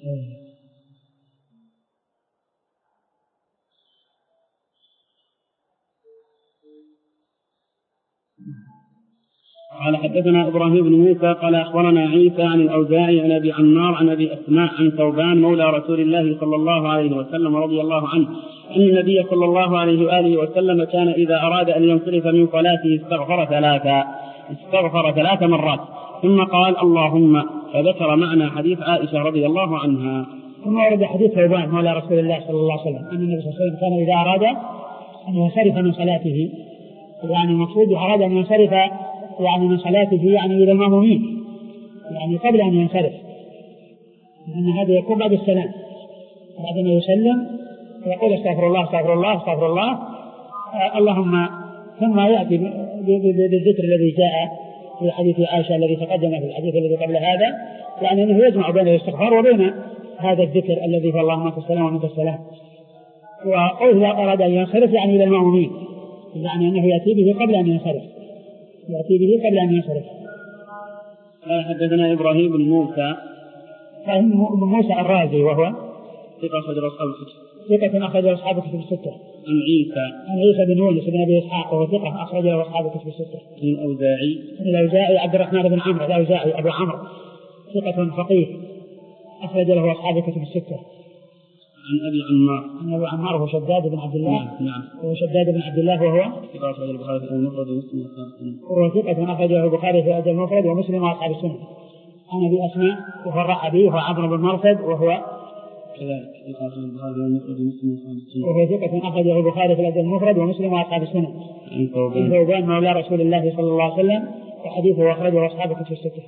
قال حدثنا إبراهيم بن موسى قال أخبرنا عيسى عن الأوزاعي عن أبي عمار عن أبي أسماء عن ثوبان مولى رسول الله صلى الله عليه وسلم رضي الله عنه أن النبي صلى الله عليه وآله وسلم كان إذا أراد أن ينصرف من صلاته استغفر ثلاثا استغفر ثلاث مرات ثم قال اللهم، فذكر معنى حديث عائشة رضي الله عنها. ثم ورد حديث ثوبان مولى رسول الله صلى الله عليه وسلم أن النبي صلى الله عليه وسلم كان إذا أراد أن ينصرف من صلاته، يعني المقصود أراد أن ينصرف يعني من صلاته يعني إلى المأمومين، يعني قبل أن ينصرف، لأن هذا يكون بعد السلام، بعد ما يسلم يقول استغفر الله استغفر الله استغفر الله آه اللهم، ثم يأتي بالذكر الذي جاء في حديث عائشة الذي تقدم في الحديث الذي قبل هذا، يعني أنه يجمع بين الاستغفار وبين هذا الذكر الذي هو اللهم أنت السلام ومنك السلام. وإذا أراد أن ينصرف يعني إلى المأمومين، يعني أنه يأتي به قبل أن ينصرف، يأتي به قبل أن ينصرف. قال حدثنا إبراهيم بن موسى إبراهيم بن موسى الرازي وهو ثقة أخرج أصحاب الكتب ثقة أخرج أصحاب الكتب الستة. عن عيسى عن عيسى بن يونس بن أبي إسحاق وهو ثقة أخرج أصحاب الكتب الستة. عن الأوزاعي عن الأوزاعي عبد الرحمن بن عمرو الأوزاعي أبو عمرو ثقة فقيه أخرج له أصحاب الكتب الستة. عن أبي عمار عن أبي عمار هو شداد بن عبد الله. نعم. هو شداد بن عبد الله وهو ثقة أخرج البخاري في المفرد ومسلم وهو ثقة أخرجه البخاري في الأدب المفرد ومسلم وأصحاب السنة. عن أبي أسماء وهو الرحبي وهو عمرو بن مرثد وهو كذلك ثقة أخرج البخاري في المفرد ومسلم وأصحاب السنة. وهو ثقة أخرجه البخاري في الأدب المفرد ومسلم وأصحاب السنة. عن ثوبان ثوبان مولى رسول الله صلى الله عليه وسلم وحديثه أخرجه أصحاب الكتب الستة.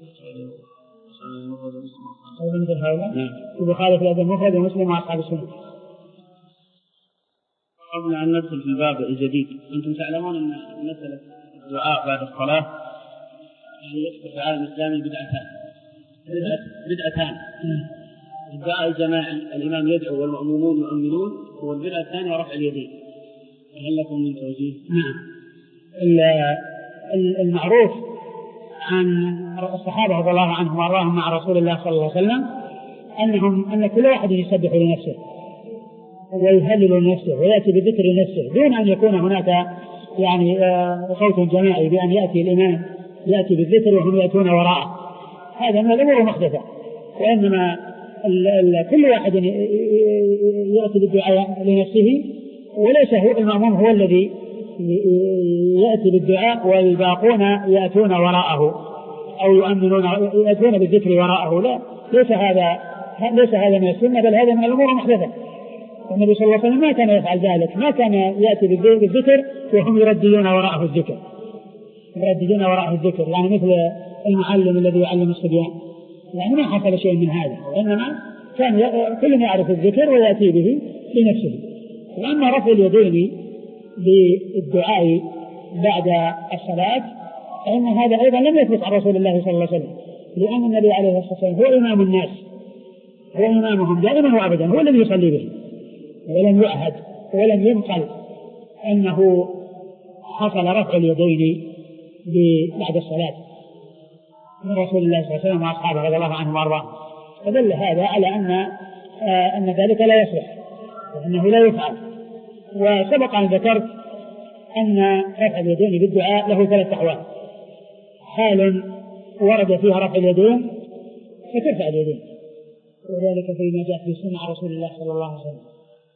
مثل هؤلاء نعم. البخاري في الأدب المفرد ومسلم وأصحاب السنة. قبل أن ندخل في الباب الجديد، أنتم تعلمون أن مسألة الدعاء بعد الصلاة يعني يكثر في العالم الإسلامي بدعتان بدعتان الدعاء الجماعي الإمام يدعو والمأمومون يؤمنون، والبدعة الثانية رفع اليدين. هل لكم من توجيه؟ نعم. المعروف عن الصحابة رضي الله عنهم وأرضاهم مع رسول الله صلى الله عليه وسلم أنهم أن كل واحد يسبح لنفسه ويهلل لنفسه ويأتي بذكر لنفسه دون أن يكون هناك يعني صوت جماعي بأن يأتي الإمام يأتي بالذكر وهم يأتون وراءه. هذا من الأمور المحدثة، وإنما ال ال كل واحد يأتي بالدعاء لنفسه، وليس هو المأموم هو الذي يأتي بالدعاء والباقون يأتون وراءه أو يؤمنون يأتون بالذكر وراءه. لا، ليس هذا ليس هذا من السنة، بل هذا من الأمور المحدثة. النبي صلى الله عليه وسلم ما كان يفعل ذلك، ما كان يأتي بالذكر وهم يرددون وراءه الذكر يرددون وراءه الذكر يعني مثل المعلم الذي يعلم الصبيان، يعني ما حصل شيء من هذا، وإنما كان كل يعرف الذكر ويأتي به لنفسه. وأما رفع اليدين بالدعاء بعد الصلاة فإن هذا أيضا لم يثبت عن رسول الله صلى الله عليه وسلم، لأن النبي عليه الصلاة والسلام هو إمام الناس، هو إمامهم دائما وأبدا، هو الذي يصلي به، ولم يعهد ولم ينقل أنه حصل رفع اليدين بعد الصلاة من رسول الله صلى الله عليه وسلم وأصحابه رضي الله عنهم وأرضاهم. فدل هذا على أن آه أن ذلك لا يصلح وأنه لا يفعل. وسبق أن ذكرت أن رفع اليدين بالدعاء له ثلاث أحوال: حال ورد فيها رفع اليدين فترفع اليدين، وذلك فيما جاء في سنة رسول الله صلى الله عليه وسلم.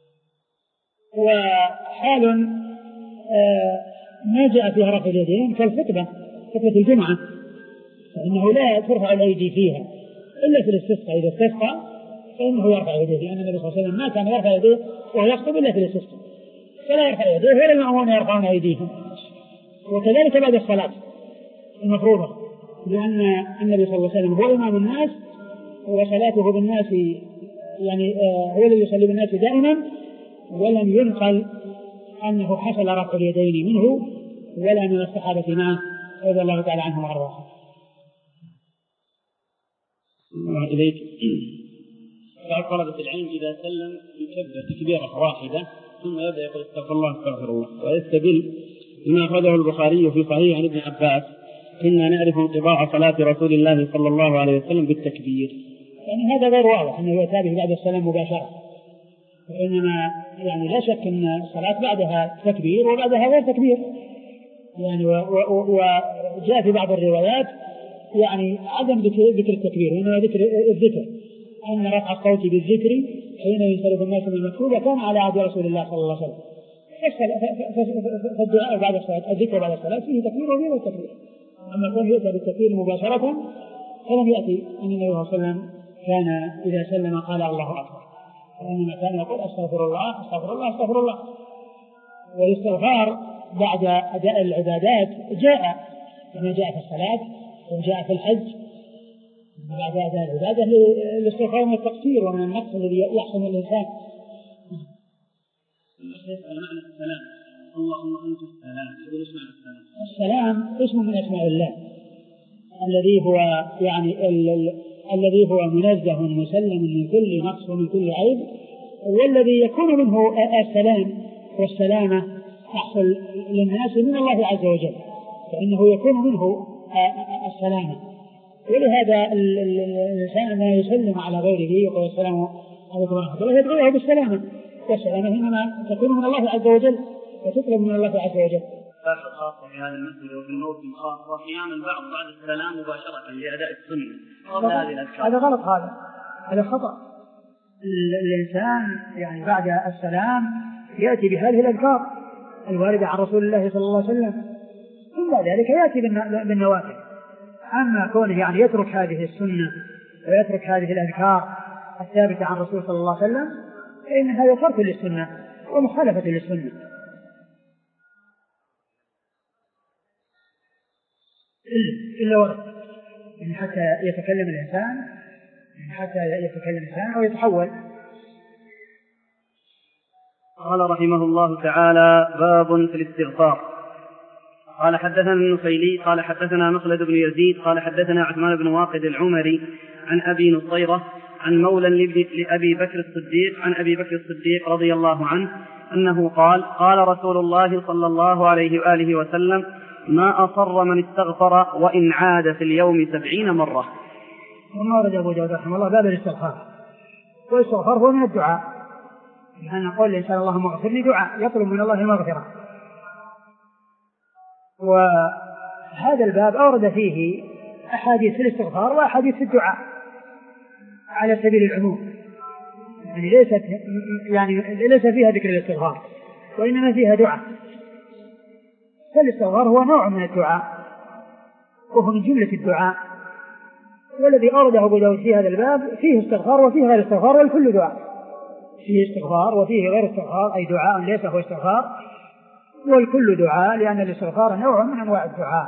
وحال آه ما جاء فيها رفع اليدين كالخطبة، خطبة الجمعة، فإنه لا ترفع الأيدي فيها إلا في الاستسقاء. إذا استسقى فإنه يرفع يديه، لأن النبي صلى الله عليه وسلم ما كان يرفع يديه وهو يخطب إلا في الاستسقاء، فلا يرفع يديه ولا المأمون يرفعون أيديهم. وكذلك بعد الصلاة المفروضة، لأن النبي صلى الله عليه وسلم هو إمام الناس وصلاته بالناس يعني هو الذي يصلي بالناس دائما، ولم ينقل أنه حصل رفع اليدين منه ولا من الصحابة معه رضي الله تعالى عنهم وأرضاهم. إليك بعض طلبة العلم إذا سلم يكبر تكبيرة واحدة ثم يبدأ يقول استغفر الله استغفر الله، ويستدل بما أخرجه البخاري في صحيح عن ابن عباس كنا نعرف انقضاء صلاة رسول الله صلى الله عليه وسلم بالتكبير. يعني هذا غير واضح أنه يؤتى به بعد السلام مباشرة، وإنما يعني لا شك أن الصلاة بعدها تكبير وبعدها غير تكبير. يعني وجاء في بعض الروايات يعني عدم ذكر التكبير وإنما ذكر الذكر، أن رفع الصوت بالذكر حين ينصرف الناس من المكتوبة كان على عهد رسول الله صلى الله عليه وسلم. فالدعاء بعد الصلاة، الذكر بعد الصلاة فيه تكبير وغير تكبير. أما كان يؤتى بالتكبير مباشرة فلم يأتي أن النبي صلى الله عليه وسلم كان إذا سلم قال الله أكبر، وإنما كان يقول أستغفر الله أستغفر الله أستغفر الله. والاستغفار بعد أداء العبادات جاء كما جاء في الصلاة وجاء في الحج. بعد أداء العبادة الاستغفار من التقصير ومن النقص الذي يحصل الإنسان. معنى السلام اللهم أنت السلام، يقول اسم السلام. السلام اسم من أسماء الله الذي هو يعني ال ال الذي هو منزه مسلم من كل نقص ومن كل عيب، والذي يكون منه السلام والسلامة تحصل للناس من الله عز وجل، فإنه يكون منه السلامة. ولهذا الإنسان ما يسلم على غيره يقول السلام عليكم ورحمة الله يدعوه بالسلامة، والسلامة إنما تكون من الله عز وجل وتطلب من الله عز وجل. فاحد خاصة في هذا المسجد وفي الموسم خاصة أحيانا البعض بعد السلام مباشرة لأداء السنة. هذا غلط، هذا هذا خطأ. الإنسان يعني بعد السلام يأتي بهذه الأذكار الواردة عن رسول الله صلى الله عليه وسلم، ثم ذلك يأتي بالنوافل. أما كونه يعني يترك هذه السنة ويترك هذه الأذكار الثابتة عن رسول صلى الله عليه وسلم فإن هذا ترك للسنة ومخالفة للسنة. إلا ورد إن حتى يتكلم الإنسان إن حتى يتكلم الإنسان أو يتحول. قال رحمه الله تعالى: باب في الاستغفار. قال حدثنا النخيلي قال حدثنا مخلد بن يزيد قال حدثنا عثمان بن واقد العمري عن أبي نصيرة عن مولى لأبي بكر الصديق عن أبي بكر الصديق رضي الله عنه أنه قال: قال رسول الله صلى الله عليه وآله وسلم: ما أصر من استغفر وإن عاد في اليوم سبعين مرة. ثم ورد أبو داود رحمه الله باب الاستغفار، والاستغفار هو من الدعاء، يعني نقول الإنسان اللهم اغفر لي دعاء يطلب من الله المغفرة. وهذا الباب أورد فيه أحاديث الاستغفار وأحاديث الدعاء على سبيل العموم، يعني ليست يعني ليس فيها ذكر الاستغفار وإنما فيها دعاء. فالاستغفار هو نوع من الدعاء وهو من جملة الدعاء، والذي أورده أبو داود في هذا الباب فيه استغفار وفيه غير استغفار، والكل دعاء. فيه استغفار وفيه غير استغفار، أي دعاء ليس هو استغفار، والكل دعاء، لأن الاستغفار نوع من أنواع الدعاء.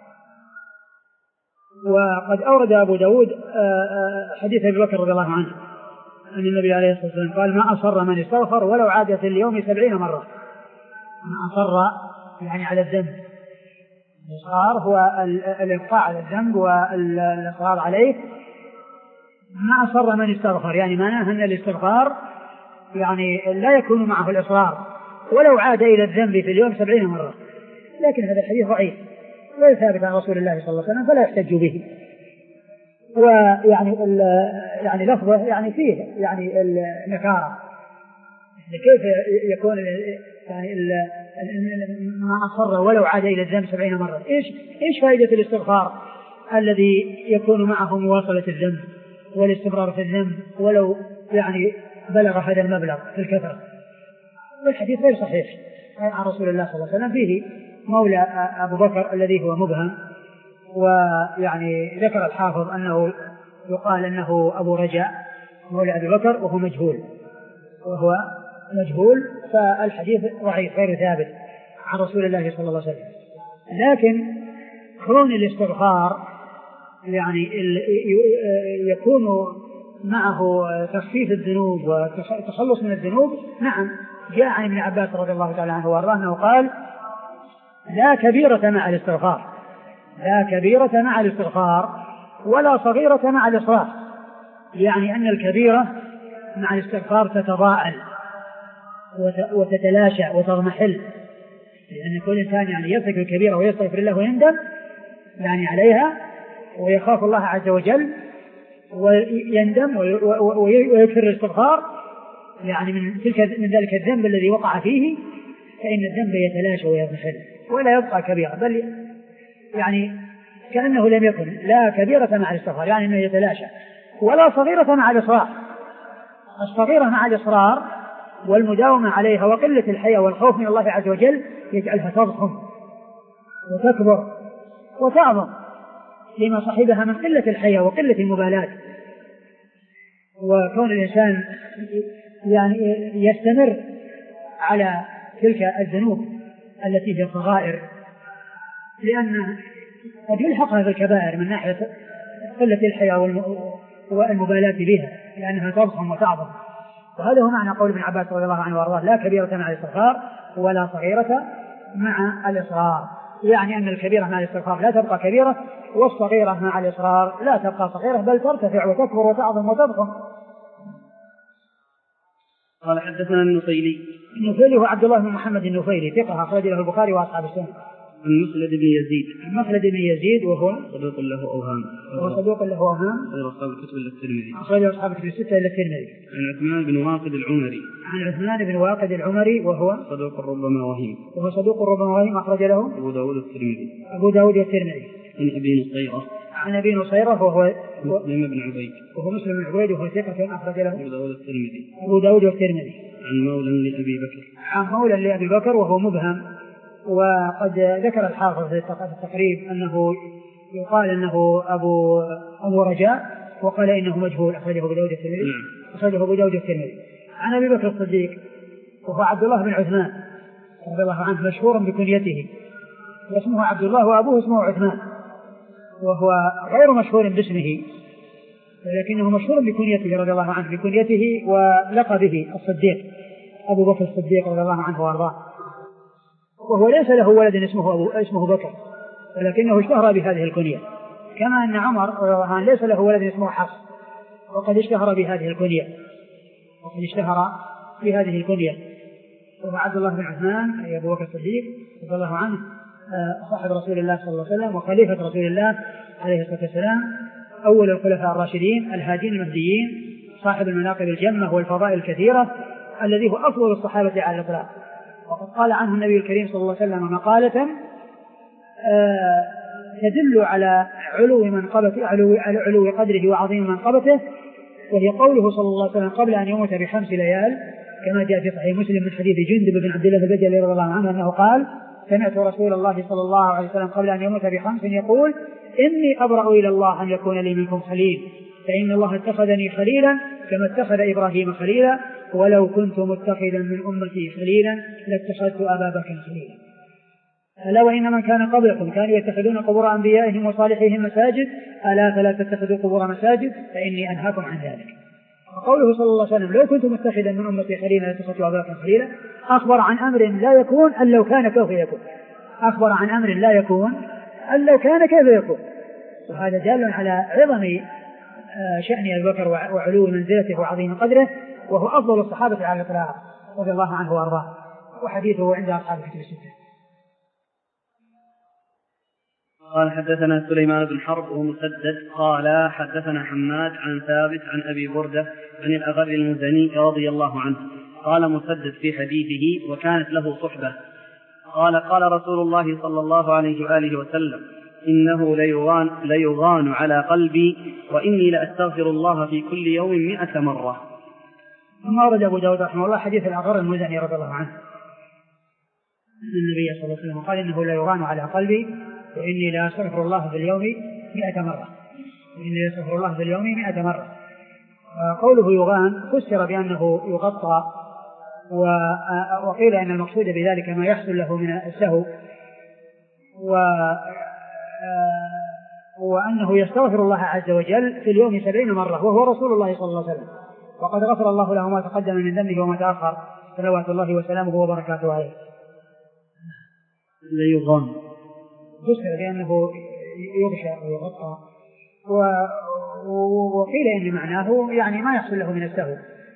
وقد أورد أبو داود حديث أبي بكر رضي الله عنه أن النبي عليه الصلاة والسلام قال: ما أصر من استغفر ولو عاد في اليوم سبعين مرة. ما أصر يعني على الذنب، الإصرار هو الإبقاء على الذنب والإصرار عليه. ما أصر من استغفر يعني معناه أن الاستغفار يعني لا يكون معه الإصرار ولو عاد إلى الذنب في اليوم سبعين مرة. لكن هذا الحديث ضعيف غير ثابت عن رسول الله صلى الله عليه وسلم فلا يحتج به. ويعني يعني لفظه يعني فيه يعني النكارة، كيف يكون يعني ما أصر ولو عاد إلى الذنب سبعين مرة؟ إيش إيش فائدة الاستغفار الذي يكون معه مواصلة الذنب والاستمرار في الذنب ولو يعني بلغ هذا المبلغ في الكثرة؟ والحديث غير صحيح عن رسول الله صلى الله عليه وسلم. فيه مولى أبو بكر الذي هو مبهم، ويعني ذكر الحافظ أنه يقال أنه أبو رجاء مولى أبي بكر وهو مجهول وهو مجهول فالحديث ضعيف غير ثابت عن رسول الله صلى الله عليه وسلم. لكن كون الاستغفار يعني يكون معه تخفيف الذنوب والتخلص من الذنوب، نعم جاء عن ابن عباس رضي الله تعالى عنه وارضاه أنه قال: لا كبيرة مع الاستغفار، لا كبيرة مع الاستغفار ولا صغيرة مع الإصرار. يعني أن الكبيرة مع الاستغفار تتضاءل وتتلاشى وتضمحل، لأن كل إنسان يعني يرتكب الكبيرة ويستغفر الله ويندم يعني عليها ويخاف الله عز وجل ويندم ويكثر الاستغفار يعني من تلك من ذلك الذنب الذي وقع فيه، فإن الذنب يتلاشى ويضمحل ولا يبقى كبيرة، بل يعني كأنه لم يكن لا كبيرة مع الاستغفار، يعني أنه يتلاشى، ولا صغيرة مع الإصرار. الصغيرة مع الإصرار والمداومة عليها وقلة الحياء والخوف من الله عز وجل يجعلها تضخم وتكبر وتعظم لما صاحبها من قلة الحياء وقلة المبالاة. وكون الإنسان يعني يستمر على تلك الذنوب التي هي صغائر، لأن قد يلحقها بالكبائر من ناحية قلة الحياء والمبالاة بها لأنها تضخم وتعظم. وهذا هو معنى قول ابن عباس رضي الله عنه وارضاه: لا كبيرة مع الاستغفار ولا صغيرة مع الإصرار، يعني أن الكبيرة مع الاستغفار لا تبقى كبيرة، والصغيرة مع الإصرار لا تبقى صغيرة بل ترتفع وتكبر وتعظم وتضخم. قال حدثنا النفيلي. النفيلي هو عبد الله بن محمد النفيلي، ثقة أخرج له البخاري وأصحاب السنة. عن مخلد بن يزيد. عن مخلد بن يزيد وهو صدوق له أوهام. وهو صدوق له أوهام. غير أصحاب الكتب إلا الترمذي. أخرج أصحاب الكتب الستة إلا الترمذي. عن عثمان بن واقد العمري. عن عثمان بن واقد العمري وهو صدوق ربما وهيم. وهو صدوق ربما وهيم أخرج له أبو داود الترمذي. أبو داود الترمذي. عن أبي نصيرة. عن أبي نصيرة وهو مسلم بن عبيد. وهو مسلم بن عبيد وهو ثقة أخرج له أبو داود الترمذي. أبو داود الترمذي. عن مولى لأبي بكر. عن مولى لأبي بكر وهو مبهم، وقد ذكر الحافظ في التقريب أنه يقال أنه أبو أبو رجاء، وقال إنه مجهول، أخرجه أبو داود الترمذي. أخرجه أبو داود الترمذي. عن أبي بكر الصديق وهو عبد الله بن عثمان رضي الله عنه، مشهور بكنيته، واسمه عبد الله وأبوه اسمه عثمان، وهو غير مشهور باسمه ولكنه مشهور بكنيته رضي الله عنه، بكنيته ولقبه الصديق، أبو بكر الصديق رضي الله عنه وأرضاه. وهو ليس له ولد اسمه أبو اسمه بكر، ولكنه اشتهر بهذه الكنية، كما أن عمر رضي الله عنه ليس له ولد اسمه حفص، وقد اشتهر بهذه الكنية وقد اشتهر بهذه الكنية وهو عبد الله بن عثمان أي أبو بكر الصديق رضي الله عنه، صاحب رسول الله صلى الله عليه وسلم وخليفة رسول الله عليه الصلاة والسلام، أول الخلفاء الراشدين الهادين المهديين، صاحب المناقب الجمة والفضائل الكثيرة، الذي هو أفضل الصحابة على الإطلاق. وقد قال عنه النبي الكريم صلى الله عليه وسلم مقالة آه تدل على علو منقبته، علو, على علو قدره وعظيم منقبته، وهي قوله صلى الله عليه وسلم قبل أن يموت بخمس ليال، كما جاء في صحيح مسلم من حديث جندب بن عبد الله البجلي رضي الله عنه أنه قال: سمعت رسول الله صلى الله عليه وسلم قبل أن يموت بخمس يقول: إني أبرأ إلى الله أن يكون لي منكم خليل، فإن الله اتخذني خليلا كما اتخذ إبراهيم خليلا، ولو كنت متخذا من أمتي خليلا لاتخذت أبا بكر خليلا. ألا وإن من كان قبلكم كانوا يتخذون قبور أنبيائهم وصالحيهم مساجد، ألا فلا تتخذوا قبور مساجد فإني أنهاكم عن ذلك. وقوله صلى الله عليه وسلم: لو كنت متخذا من أمتي خليلا لاتخذت أبا بكر خليلا، أخبر عن أمر لا يكون أن لو كان كيف يكون، أخبر عن أمر لا يكون أن لو كان كيف يكون. وهذا دال على عظم شأن أبي بكر وعلو منزلته وعظيم قدره، وهو أفضل الصحابة على الإطلاق رضي الله عنه وأرضاه، وحديثه عند أصحاب الكتب الستة. قال حدثنا سليمان بن حرب ومسدد قال حدثنا حماد عن ثابت عن أبي بردة عن الأغر المزني رضي الله عنه قال مسدد في حديثه: وكانت له صحبة، قال: قال رسول الله صلى الله عليه وآله وسلم: إنه ليغان, ليغان على قلبي، وإني لأستغفر الله في كل يوم مئة مرة. ثم ورد أبو داود رحمه الله حديث الأغر المزني رضي الله عنه أن النبي صلى الله عليه وسلم قال: إنه ليغان على قلبي، وإني لأستغفر الله في اليوم مئة مرة وإني لأستغفر الله في اليوم مئة مرة. قوله يغان فسر بأنه يغطى، وقيل أن المقصود بذلك ما يحصل له من السهو، وأنه يستغفر الله عز وجل في اليوم سبعين مرة، وهو رسول الله صلى الله عليه وسلم، وقد غفر الله له ما تقدم من ذنبه وما تأخر، صلوات الله وسلامه وبركاته عليه. ليغان فسر بأنه يغشى ويغطى، وقيل إن معناه يعني ما يحصل له من السهو.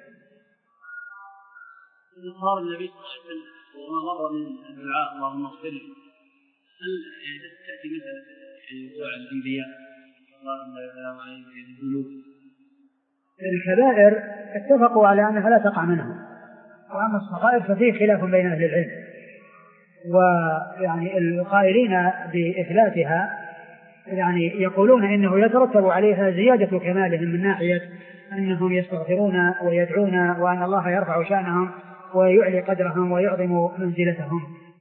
قال النبي صلى الله عليه وسلم: وما مر من الدعاء اللهم اغفر لي، هل يعني تأتي مثلا الأنبياء الله لا يعلم عليه الذنوب. الكبائر اتفقوا على أنها لا تقع منهم، وأما الصغائر ففيه خلاف بين أهل العلم، ويعني القائلين بإثباتها يعني يقولون إنه يترتب عليها زيادة كمالهم من ناحية أنهم يستغفرون ويدعون وأن الله يرفع شأنهم ويعلي قدرهم ويعظم منزلتهم،